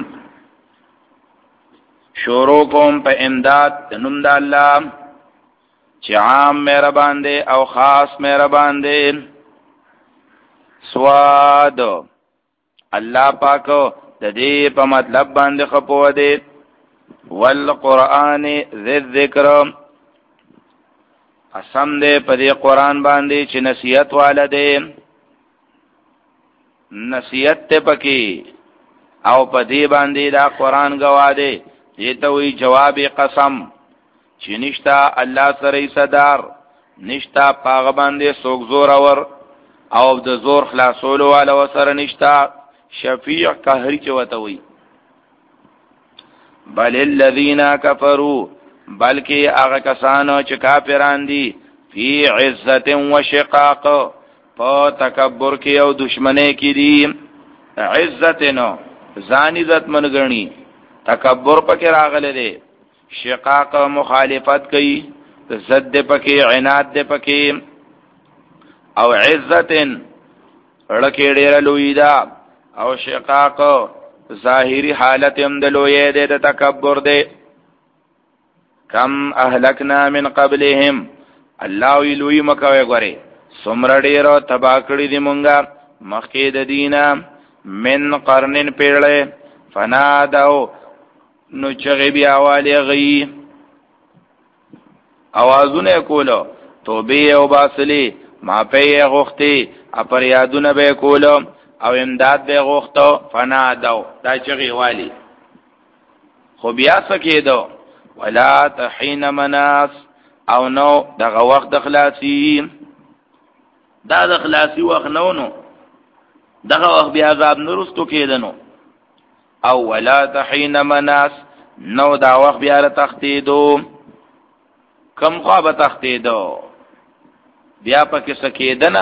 شروع کوم په امداد د نوم د الله چې عام مهربان دی او خاص مهربان دی. سواد الله پاک د دې په مطلب باندې خپو دی. والقرآن ذی الذکر قسم دې په دې قرآن باندې چې نصیحت والده نصیحت ته پکې او په دې باندې دا قرآن گواده دې ته وی جواب قسم چې نشتا الله سره صدر نشتا پاغه باندې سوک زور اور او د زور خلاصولو والا وسره نشتا شفیع قهری چوته وی بل الذین کفروا بلکې هغه کسانو چې کافران دي فی عزت و شقاق په تکبر کې او دشمنی کې دي عزت نو ځان عزت منګنی تکبر پکې راغله دي شقاق مخالفت کوي زد پکې عناد دې پکې او عزت لکه ډېر لوی دا او شقاق ظاهری حالت هم د لوی دې د تکبر دې کم اهلکنا من قبلهم الله ویلوی مکوي غره سمر ډېر تبا کړی دي مونږه مخکې د دینه من قرنن پیړې فنادو نو چغی بیا والی غی اوازونه کولو توبه او باسلی ما پی غوختی اپر یادونه به کولو او امداد به غوختو فنادو دا چغی والی خو بیا سکیدو ولا تحین مناس او نو دغه وخت د خلاصی دا د خلاصی وخت نو نو دغه وخت بیا عذاب نرستو کېدنو او ولا تحین مناس نو دا وخت بیا را تختیدو کم خواب تختیدو بیا پکې سکیدنا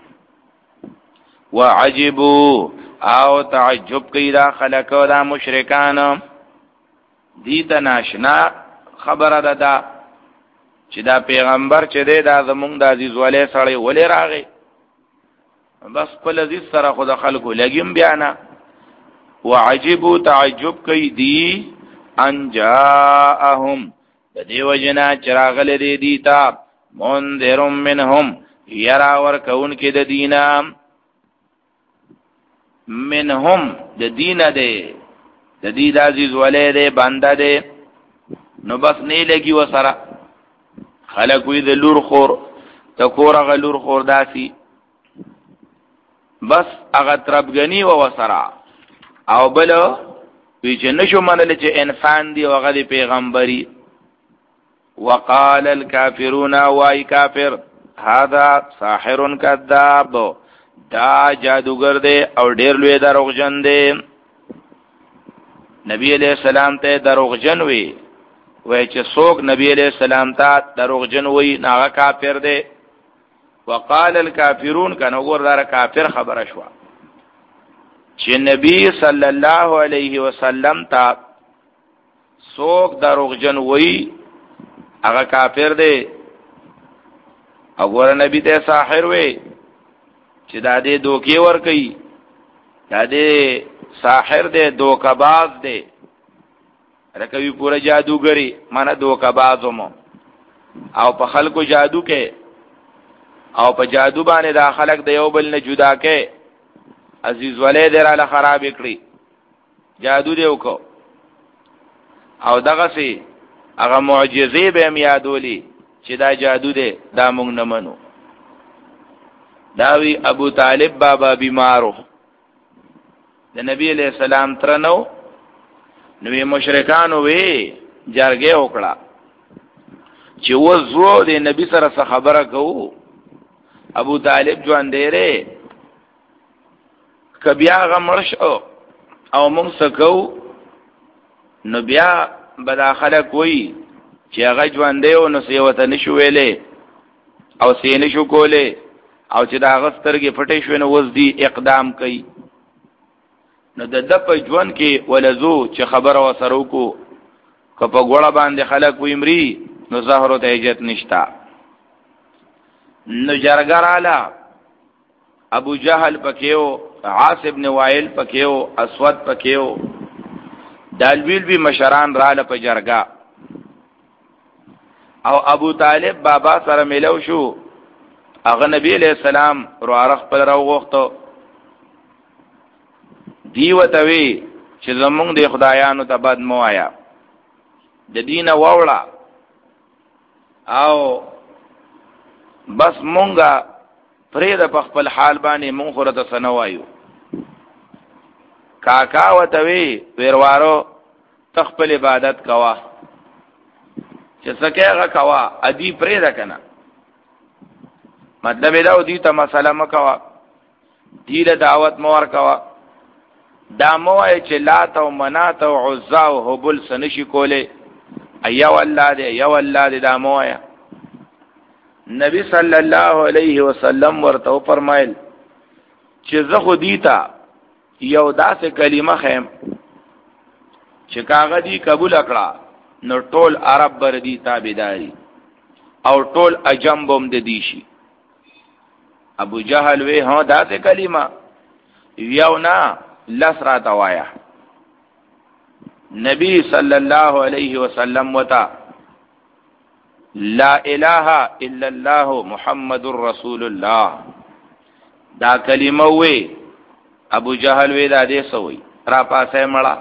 وعجبو او تعجب کی دا خلقو دا مشرکان دیتا ناشنا خبره ده دا چې دا پیغمبر چې دی دا زمونږ د عزیز ولی سړی ولی راغی بس پل عزیز سره خود خلقو لگیم بیانا وعجبو تعجب کی دی ان جاءهم د دیو جنا چراغل دی دیتا منذرم منهم یرا ور کون کې د دینا منهم د دینا دی د دې د عزیز ولی دی بنده دی نو بس نه لګي وسره خلک وی د لور خور تکور غ لور خور داسي بس هغه تربګنی و وسره او بل وی چې نشو منل چې انسان دی او هغه پیغمبري وقال الكافرون واي کافر هذا ساحر كذاب دا جادوگر دی او ډیر لوی دروغجن دی نبی علیہ السلام ته دروغجن وی وای چې څوک نبی علیہ السلام ته دروغجن وی ناغه کافر دی وقال الكافرون کنه ګوردار کافر خبره شو چې نبی صلی الله علیه وسلم ته څوک دروغجن وی هغه کافر دی او ګور نبی ته ساحر وی چې دا دې دوکي ور کوي دا دې ساحر دی دوکباز دی رکوی پورا جادوگری مانا دوکبازو مو او په خلکو جادو کې او په جادو باندې دا خلک د یو بل نه جدا کې عزیز ولی دراله خراب کړی جادو دی وکړو او دغه سي هغه معجزې به میادولی چې دا جادو دی دا مونږ نه منو داوی ابو طالب بابا بیمارو د نبی علیہ السلام ترنو نوې مشرکانو وی جرګه وکړه چې وزو د نبی سره خبره کوو ابو طالب ژوند دیره کبیا غمرش او موږ سکو نو بیا بداخله کوي چې هغه ژوند دی او نو سیوته نشو ویلې او سینې شو کوله او چې دا غسترګې پټې شو نو وز دی اقدام کوي نو د د په ژوند کې ولزو چې خبره وسره کو که په ګوړه باندې خلک ویمري نو زهرو ته اجت نشتا نو جرګراله ابو جهل پکېو عاص ابن وائل پکېو اسود پکېو دالویل بھی مشران رااله په جرګه او ابو طالب بابا سره ملو شو هغه نبی علیہ السلام روارخ پر راوغختو دیو توی چې زمونږ د خدایانو ته بد مو آیا د دینه ووړه او بس مونږه فرید په خپل حال باندې مونږ خورته سنوایو کاکا وتوی پیروارو تخپل عبادت کوا چې سکهغه کوا ادي فرید کنه مطلب دا ودی ته مسله مکوا دیله دعوت مور کوا دا موای چې لات او منات او عزا او حبل سنشي کوله ایا والله دې یا والله دې دا موای نبی صلی الله علیه وسلم ورته فرمایل چې زه خو دیتا یو داسې کلمه خیم چې کاغه دی قبول کړه نو ټول عرب بر دی تابعداري او ټول عجم بم د دیشي ابو جهل وی ها داسې کلمه یو نه لسرا توایا نبی صلی الله علیه وسلم وتا لا اله الا الله محمد رسول الله دا کلمه وی ابو جهل وی دا دې سوې را پاسه مړه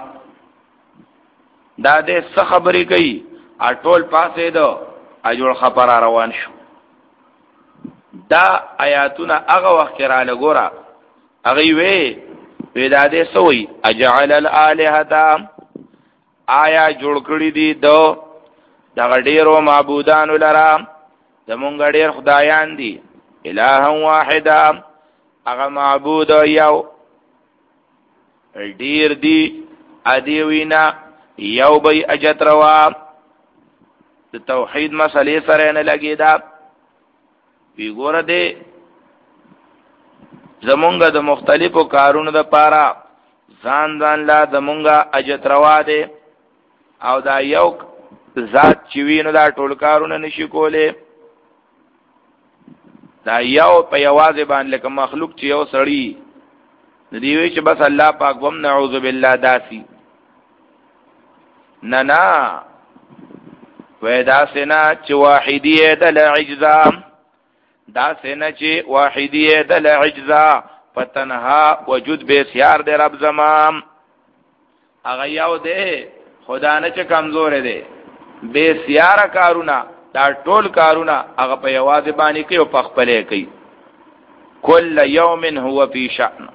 دا دې څه خبرې کوي اټول پاسه دو اجول خبر روان شو دا آیاتونه هغه وخت را لګورا هغه وی وی دا دې سوې اجعل الالهه آیا جوړ کړی دي دو دا ډیرو معبودان لرا زمونږ ډیر خدایان دي الہ واحده هغه معبود یو ډیر دی ادي وینا یو به اجت روا د توحید مسلې سره نه لګی دا وی ګوره دې زمونږ د مختلفو کارونو د پاره ځان ځان لا زمونږه اجت روا دي او دا یو ذات چې وینو دا ټول کارونه نشي کوله دا یو په یوازې باندې کوم مخلوق چې یو سړی دی وی چې بس الله پاک وم نعوذ بالله داسي نه نه ودا سنا چې واحدیه د العجزا دا سنا چې واحدیه د العجزا فتنها وجود به سیار د رب زمام هغه یو دی خدا نه چې کمزور دی بے سیاره کارونه دا ټول کارونه هغه په یوازې باندې کوي او په خپلې کوي کل یوم هو فی شأن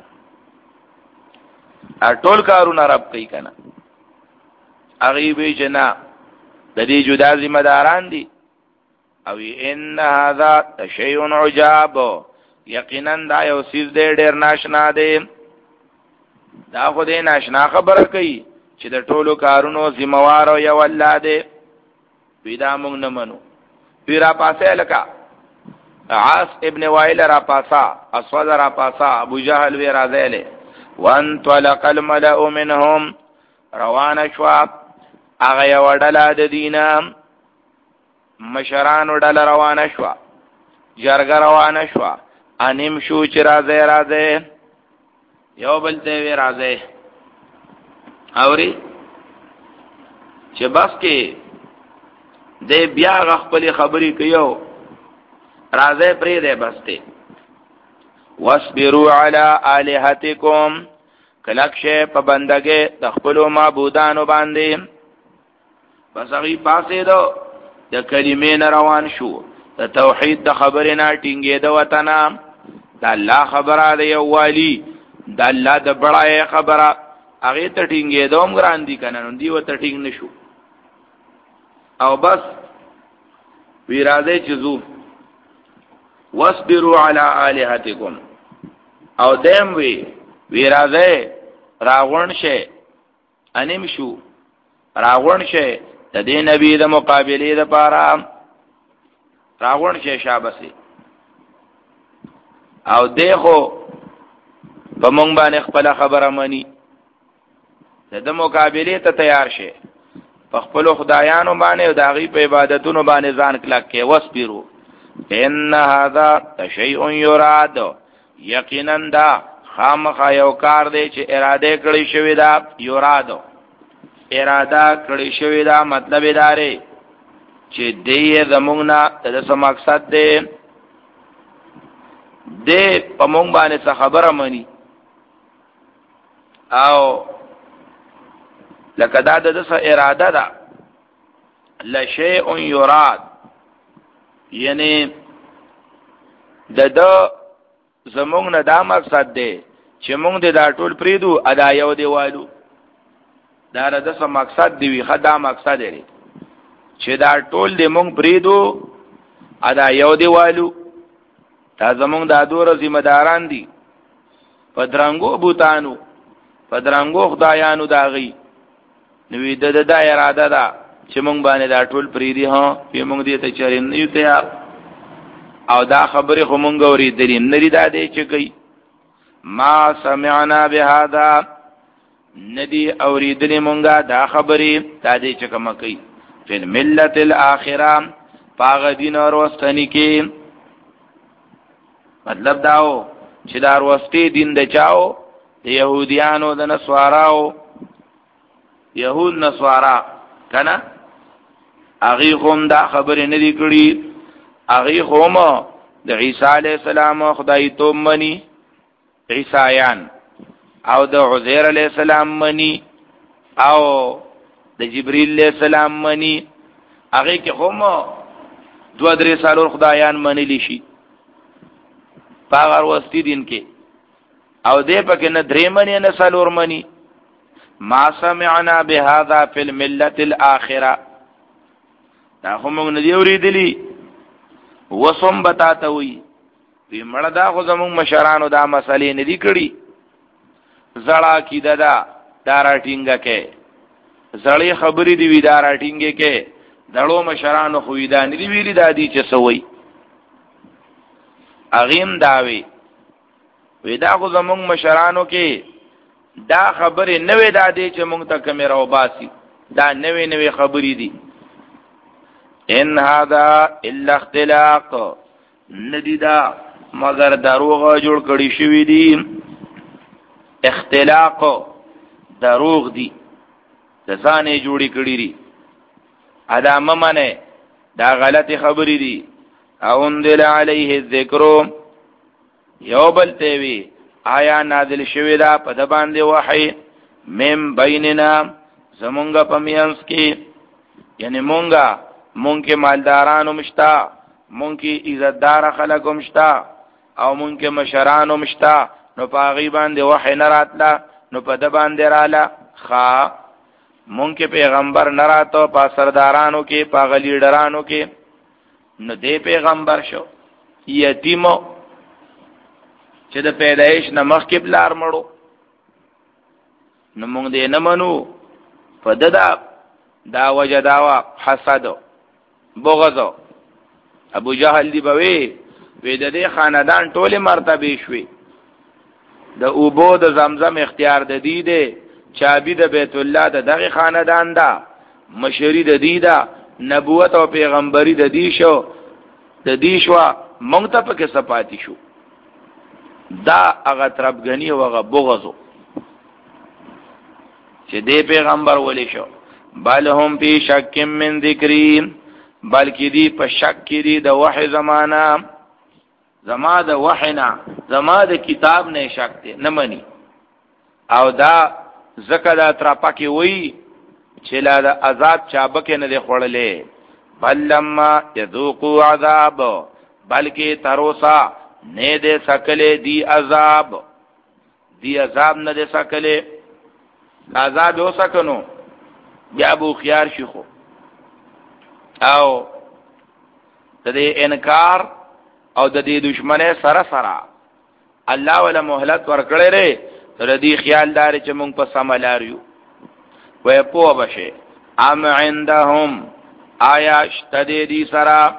ټول کارونه رب کوي کنه هغه به جنا د دې جدا ذمہ داران دي او ان هذا شیء عجاب یقینا دا یو سیز دې ډېر ناشنا دی دا خو دې ناشنا خبره کوي چې د ټولو کارونو ذمہ وار یو الله دی پیدا مونږ نه منو پیرا پاسه لکا عاص ابن وائل را پاسا اسود را پاسا ابو جهل وی راځله وان طلق الملأ منهم روان شوا هغه وډلا د دینه مشران وډل روان شوا جرګ روان شوا انیم شو چې راځه راځه یو بل ته وی راځه اوري چې بس کې دې بیا خپل خبرې کوي راځي پرې دې بسته واصبروا علی الہتکم کلکشه په بندګه د خپل معبودانو باندې بس هغه پاسې دو د کلمې نه روان شو د توحید د خبرې نه ټینګې د وطن د الله خبره دی والی د الله د بڑای خبره هغه ته ټینګې دوم ګران دي کنه نو دی وته ټینګ نشو او بس وی راځي چې زو واصبروا علی الہتکم او دیم وی وی راځي راغون شه انیم شو راغون شه د دې نبی د مقابله د پاره راغون شه شابسي او دیخو په مونږ باندې خپل خبره مانی د مقابله ته تیار شه په خپل خدایانو باندې او داغي په عبادتونو باندې ځان کلک کې وسپیرو ان هذا شیء یراد یقینا دا خامخا یو کار دی چې اراده کړی شوی دا یراد اراده کړی شوی دا مطلب ادارې چې دې زمونږ نه د څه مقصد دی دې په مونږ باندې څه خبره مانی او لکه دا د څه اراده ده لشیء یراد، یعنی د د زمونږ نه دا مقصد دی چې مونږ د دا ټول پریدو ادا یو دیوالو، دا د څه مقصد دی وی خدا مقصد دی چې دا ټول د مونږ پریدو ادا یو دیوالو. دا زمونږ د ادور ذمہ داران دي، پدرنګو بوتانو پدرنګو خدایانو داغي نو د د دا اراده ده چې مونږ باندې دا ټول پریدي ها په مونږ دې ته چرېم نه یو تیار، او دا خبره خو مونږ اورېدلې نری دا دی چې کوي ما سمعنا بهذا، ندی اوریدنی مونږه دا خبرې دا دې چې کوم کوي فل ملت الاخره پاغ دین اور واستنی کې. مطلب داو چې دا ورستی دین د چاو د يهوديانو د نسواراو، يهود نسوارا کنه اغي هم دا خبرې ندی کړي، اغي هم د عیسی علی السلام خدای تو منی عیسایان، او د عزیر علیہ السلام منی، او د جبرئیل علیہ السلام منی، هغه کې هم دو درې سالور خدایان منلی شي پاغر وستی دین کې، او دې پکې نه درې منی نه سالور منی. ما سمعنا بهذا فی الملة الاخره، دا هم نه دی اوریدلی وسم بتاته وی وی مړه دا خو زموږ مشرانو دا مسلې نه دی کړي، زړه کی ددا دارا ټینګه کې زړې خبرې دی وی دارا ټینګه کې دړو مشرانو خو دا نه دی ویلي دادی چې سوي اغیم داوی وی دا خو زموږ مشرانو کې دا خبرې نوې دادی چې مونږ ته کمره وباسي، دا نوې نوې خبرې دي. ان هذا الا اختلاق، ندی دا مگر دروغ جوړ کړی شوی دی، اختلاق دروغ دی د ځانې جوړی کړی دی، ادا ممنه دا غلطی خبرې دي. او اندل علیه الذکر، یو بل تیوی آیا نازل شوی دا په د باندې وحی مم بیننا زمونږ په میانس کې، یعنی مونږه مونږ کې مالدارانو مشتا، مونږ کې عزتدار خلکو مشتا، او مونږ کې مشرانو مشتا، نو پاغي باندې وحی نراتلا نو په د باندې رااله خا مونږ کې پیغمبر نراتو په سردارانو کې په لیډرانو کې، نو دې پیغمبر شو یتیمو چې د پیدایش نه مخکې بلار مړو، نو مونږ دې نه منو په ددا دا وجه داوا حسد بغض. ابو جهل دی بوي وې د دې خاندان ټوله مرتبه شوي، د اوبو د زمزم اختیار د دی دی، چابي د بیت الله د دغه خاندان دا، مشری د دی دا، نبوت او پیغمبري د دی شو د دی شو مونږ ته پکې سپاتی شو، دا هغه تربګنی او هغه بغضو چې دې پیغمبر ولې شو. بل هم په شک من ذکری، بلکې دی په شک کې دی د وحی زمانہ، زما د وحینا زما د کتاب نه شک دی نه مني، او دا زکه دا ترپا کې وای چې لا د عذاب چابک نه دی خړلې، بل لما یذوقوا عذاب، بلکې تروسا نه دې سکلې دی عذاب، دی عذاب نه دې سکلې، عذاب هو سکنو بیا بو خيار شيخو، او د دې انکار او د دې دشمنه سره سره الله ولا مهلت ورکړې ره ردی خیال دار چې مونږ په سملاریو وې په بشه. ام عندهم آیا اشتدی دی سرا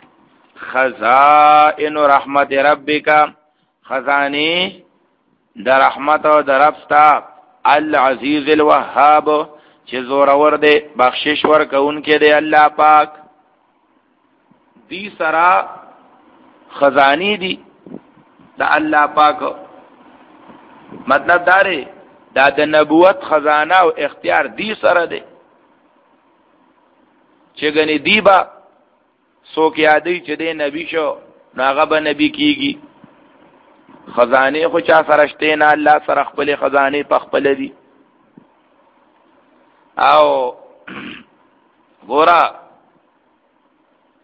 خزائن رحمت ربک، خزانی در رحمت و در ربستا، العزیز الوهاب چې زور ور دے بخشش ور کون کې دے الله پاک، دی سرا خزانی دی دا الله پاک. مطلب داره دا د نبوت خزانه او اختیار دی سره دی چې غنی دی با څوک یادی چې دی نبی شو ناغه به نبی کیږي، خزانه خو چا سره شته نه، الله سره خپل خزانه په خپل دی. او ګورا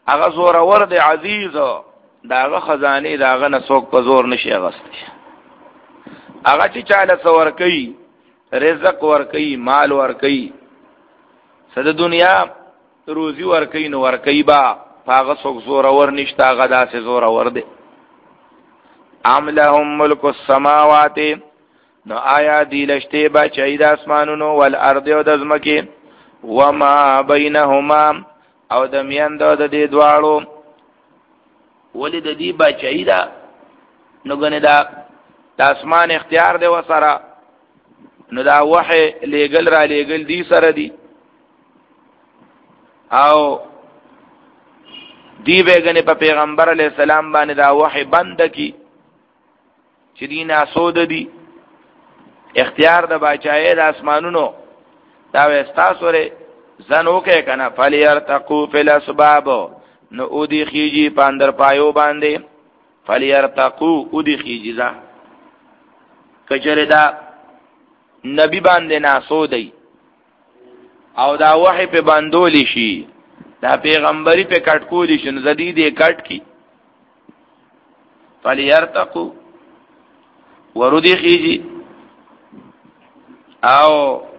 هغه زور ور دی عزیز داغه خزانه داغه نسوک په زور نشي غستی هغه چې چاله څور کوي رزق ور کوي مال ور کوي صد دنیا روزي ور کوي نو ور کوي با هغه څوک زور ور نشته هغه داسې زور ور دی ام لهم ملک السماوات نو آیا دی لشته با چای د اسمانونو والارض او د زمکه وما بینهما او د میاند د دې دواړو ولې د دې با چای دا نو غنه دا د اسمان اختیار دی وسره نو دا وحی لګل را لګل دی سره دی او دی بیگنی په پیغمبر علیہ السلام باندې دا وحی بند کی چې دینه سود دی اختیار د بچای د اسمانونو دا وستا سره زنو کې کنه فلیرتقو فی الاسباب نو او دی خیجی پاندر پایو باندې فلیرتقو او دی خیجی ځه کچره دا نبی باندې ناسو دی او دا وحی په باندول شي دا پیغمبري په کټ کولی شنو زدی دې کټ کی فلیرتقو ورودی خیجی او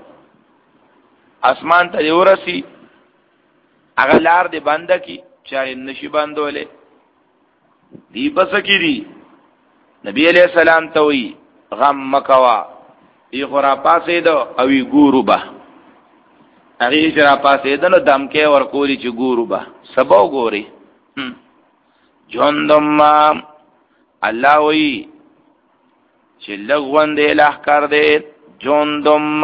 اسمان ته ورسی هغه لار دې بنده کی چا نشي بندولې دی پس کی دی نبی علیہ السلام ته وی غم مکوا ای خورا پاسې دو او وی ګورو با هغه چې را پاسې دنو دمکه ور کولی چې ګورو با سبا ګوري جوندم الله وی چې لغون دې لخر دې جوندم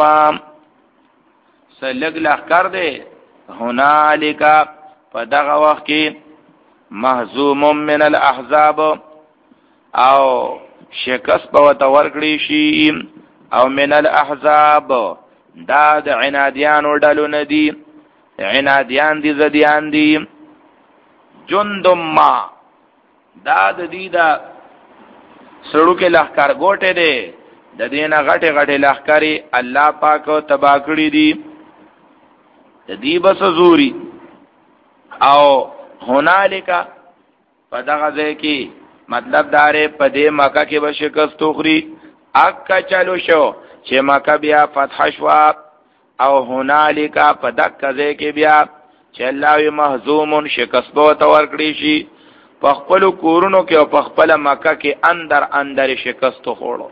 سلګ لخر دې هنالک په دغه وخت کې محزوم من الاحزاب او شکست په تور کړی شي او من الاحزاب دا د عنادیانو ډلو ندي عنادیان دي زديان دي جندم ما دا د دې دا سړو کې لخر ګوټه دي د دینه غټه غټه لخرې الله پاک تبا کړی دي د دې بس زوري او هنالک په دغه ځای کې مطلب دارې په دې مکه کې به شکست تخري اکا چلو شو چې مکه بیا فتح شو او هنالک په دغه ځای کې بیا چې الله محزوم شکست بو تور کړی شي په خپل کورونو کې او په خپل مکه کې اندر اندر شکست خوړو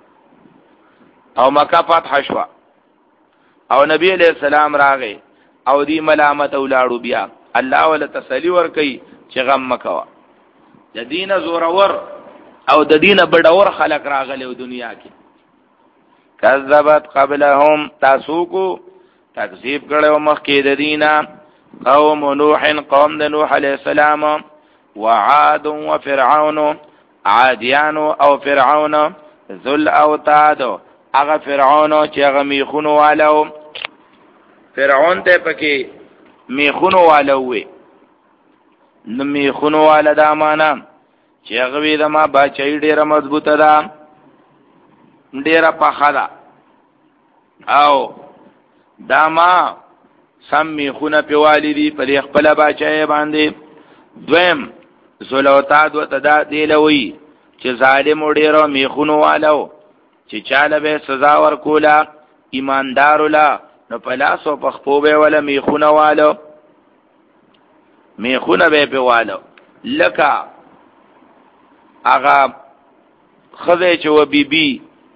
او مکه فتح شو او نبی علیہ السلام راغی او دی ملامت اولاړو بیا الله ول تسلی ور کوي چې غم مکوا د دینه زورور او د دینه بډور خلق راغلی او دنیا کې کذبت قبلهم تاسوکو تکذیب کړو مخکې د دینه قوم نوح قوم د نوح علیہ السلام وعاد وفرعون عادیان او فرعون ذل اوتاد هغه فرعون چې هغه میخونو والو فرعون ته پکې میخونو والو وي نو میخونو والا دا معنا چې هغه وی د ما بچی ډیره مضبوطه ده ډیره پخه ده او دا ما سم میخونه په والدي په خپل بچی باندې دویم زلوتاد و تدا دیلوی چې ظالم ډیره میخونو والو چې چاله به سزا ورکولا ایماندار ولا نو پلاسو پخپو به ولا میخونه والو میخونه به په والو لکه اغا خزه چې و بی بی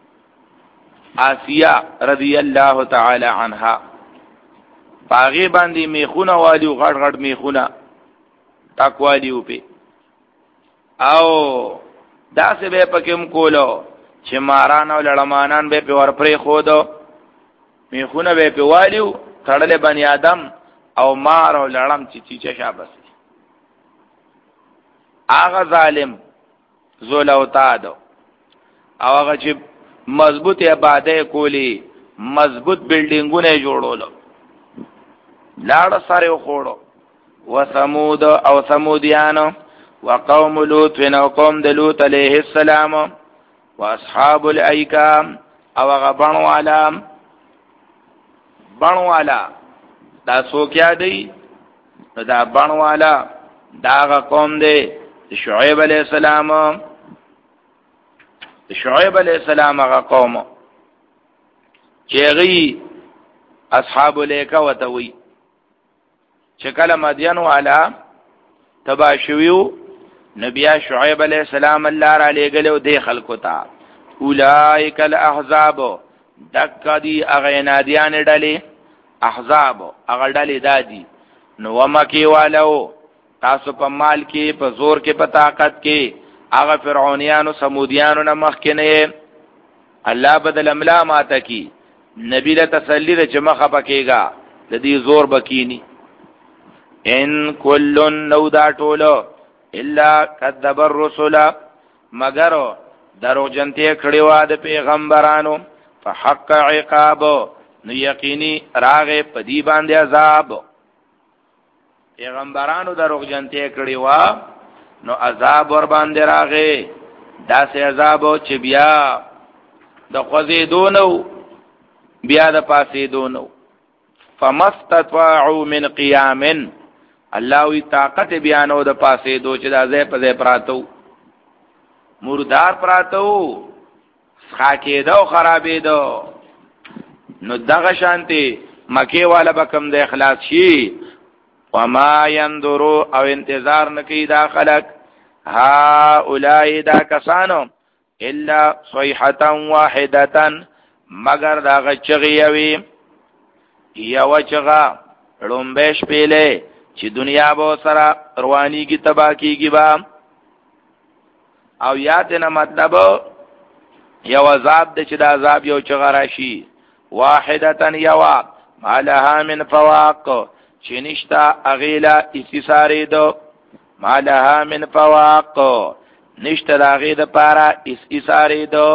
آسیہ رضی الله تعالی عنها باغی باندې میخونه والیو غټ غټ میخونه تکوالیو په او داسې به پکم کولو چې ماران او لړمانان به په ورپرې خودو میخونه به په والیو تړلې بنی آدم او مار او لړم چې چې شابس هغه ظالم زول او تاد او هغه چې مضبوط عبادت کولی مضبوط بلډینګونه جوړولو لاړ سره خوړو وثمود او ثمودیان وقوم لوط و قوم د لوط علیه السلام واصحاب الایکام او غبن والا بن والا دا سوکیا دی دا بن والا داغه قوم دی شعیب علیہ السلام شعیب علیہ السلام هغه قوم چې غي اصحاب الیکا وتوي چې کله مدین والا تباشویو نبی شعیب علیہ السلام الله را لګلو دی خلکو ته اولائک الاحزاب دک دی اغه نادیان ډلې احزاب اغه ډلې دادي نو ومکی والو تاسو په مال کې په زور کې په طاقت کې هغه فرعونیانو سمودیانو نه مخ کې نه الله بدل املا ماته کی نبی له تسلی د چمخه پکېګا د دې زور بکینی ان کلن نو دا ټولو الا کذب الرسل مگر درو جنته کړي وا د پیغمبرانو فحق عقاب نو یقیني راغه پدی باندې عذاب پیغمبرانو دروغ جنته کړي وا نو عذاب ور باندې راغه داسې عذاب چې بیا د خوځې دونو بیا د پاسې دونو فمستطاعوا من قیام الله وی طاقت بیانو د پاسې دو چې د ځای په ځای پراتو مردار پراتو خاکې دو خرابې دو نو دغه شانتي مکه والا بکم د اخلاص شي وما ينظروا او انتظار نکی دا خلق ها اولای دا کسانو الا صيحه واحده مگر دا غچغیوی یو چغا لومبش پیله چې دنیا به سره رواني کی تبا کیږي با او یاد نه مطلب یو عذاب د چې دا عذاب یو چغا راشي واحده یو مالها من فواق چنشتا اغیلا استثاری دو مالها من فواق نشتا دا اغید پارا استثاری دو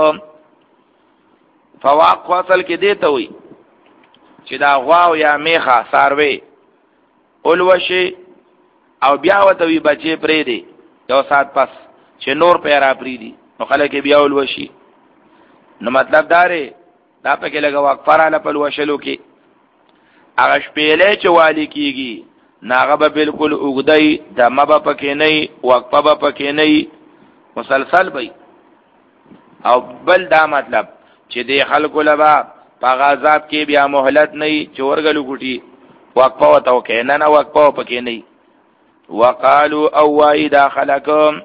فواق خواصل کې دیتا ہوئی چې دا غواو یا میخا ساروی اولوشی او بیاوتوی بچه پری دی یو سات پس چې نور پیرا پری دی نو خلق بیا اولوشی نو مطلب داره دا پا که لگا وقفر علا پلوشلو کی اغا شپیلے چه والی کیگی ناغا با بلکل اگدائی دمه با پکی نئی وقفه با پکی نئی مسلسل بی او بل دا مطلب چې دی خلقو لبا پا غازاب کی بیا محلت نئی چه ورگلو گوٹی وقفه و توکی ننا وقفه و پکی نئی وقالو اوائی دا خلقم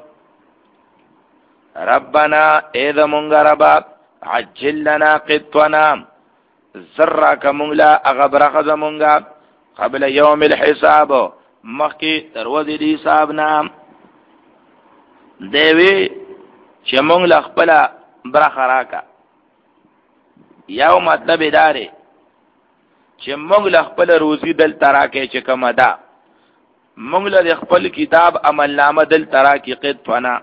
ربنا اید منگا ربا عجل لنا قطونا ذرہ کمونگلا اغبرخ زمونگا قبل یوم الحساب مخی تروزی دی حسابنا دیوی چه مونگلا خپلا برخ راکا یو مطلب داره چه مونگلا خپلا روزی دل تراکے چه کم دا مونگلا دی خپل کتاب عمل نامه دل تراکی قطونا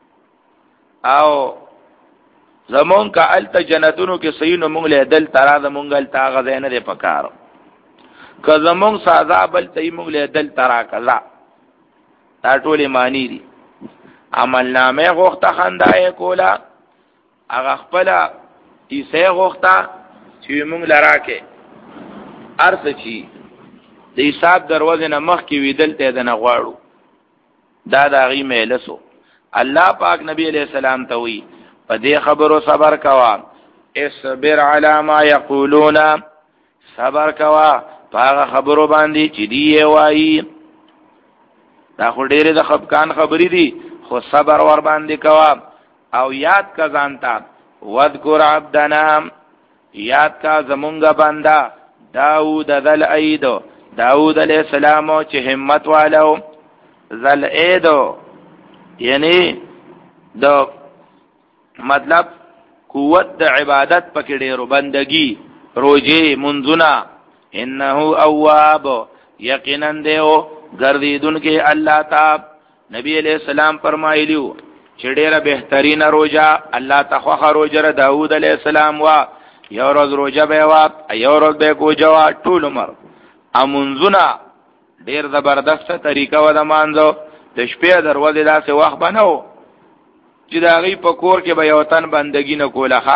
او زمون کا التا جنتونو کې سینو مونږ له دل ترا زمونږ التا غزینه دې پکارو که زمون سازا بل تی مونږ له دل ترا کلا دا ټول معنی دي عمل نامه غوخته خندای کولا هغه خپل ایسه غوخته چې مونږ لراکه ارث چی د حساب دروازه نه مخ کې ویدل ته د نغواړو دا دا غي مهلسو الله پاک نبی علیہ السلام ته وی په دې خبرو صبر کوا اصبر علی ما یقولون صبر کوا هغه خبرو باندې چې دی وایي دا خو ډېرې د خفقان خبرې دي خو صبر ور باندې کوا او یاد کا ځانتا وذکر عبدنا یاد کا زمونږ بندا داوود ذل اید داوود علیہ السلام چې همت والو ذل اید یعنی دو مطلب قوت د عبادت پکې ډېرو بندگی روزه منځونه انه اواب یقینا دیو ګرځیدون کې الله تعالی نبی علیہ السلام فرمایلیو چې ډېره بهترینه روزه الله تعالی روزه داوود علیہ السلام وا یو ورځ روزه به وا یو ورځ به کوجوا ټول عمر امنځونه ډېر زبردست طریقه و د مانځو د شپې دروازه داسې وخت بنو چې دا غي په کور کې به یو تن بندگی نه کوله ښا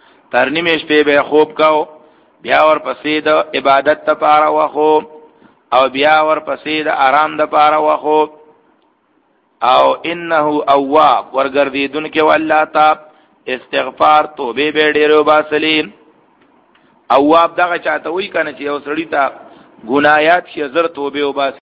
ترنیم شپې به خوب کاو بیا ور پسې د عبادت لپاره وخو او بیا ور پسې د آرام د پاره وخو او انه اواب ورګرځیدون کې والله تا استغفار توبه به ډیرو باسلیم. اواب دغه چاته وی کنه چې یو سړی ته ګنايات شي زر توبه وباس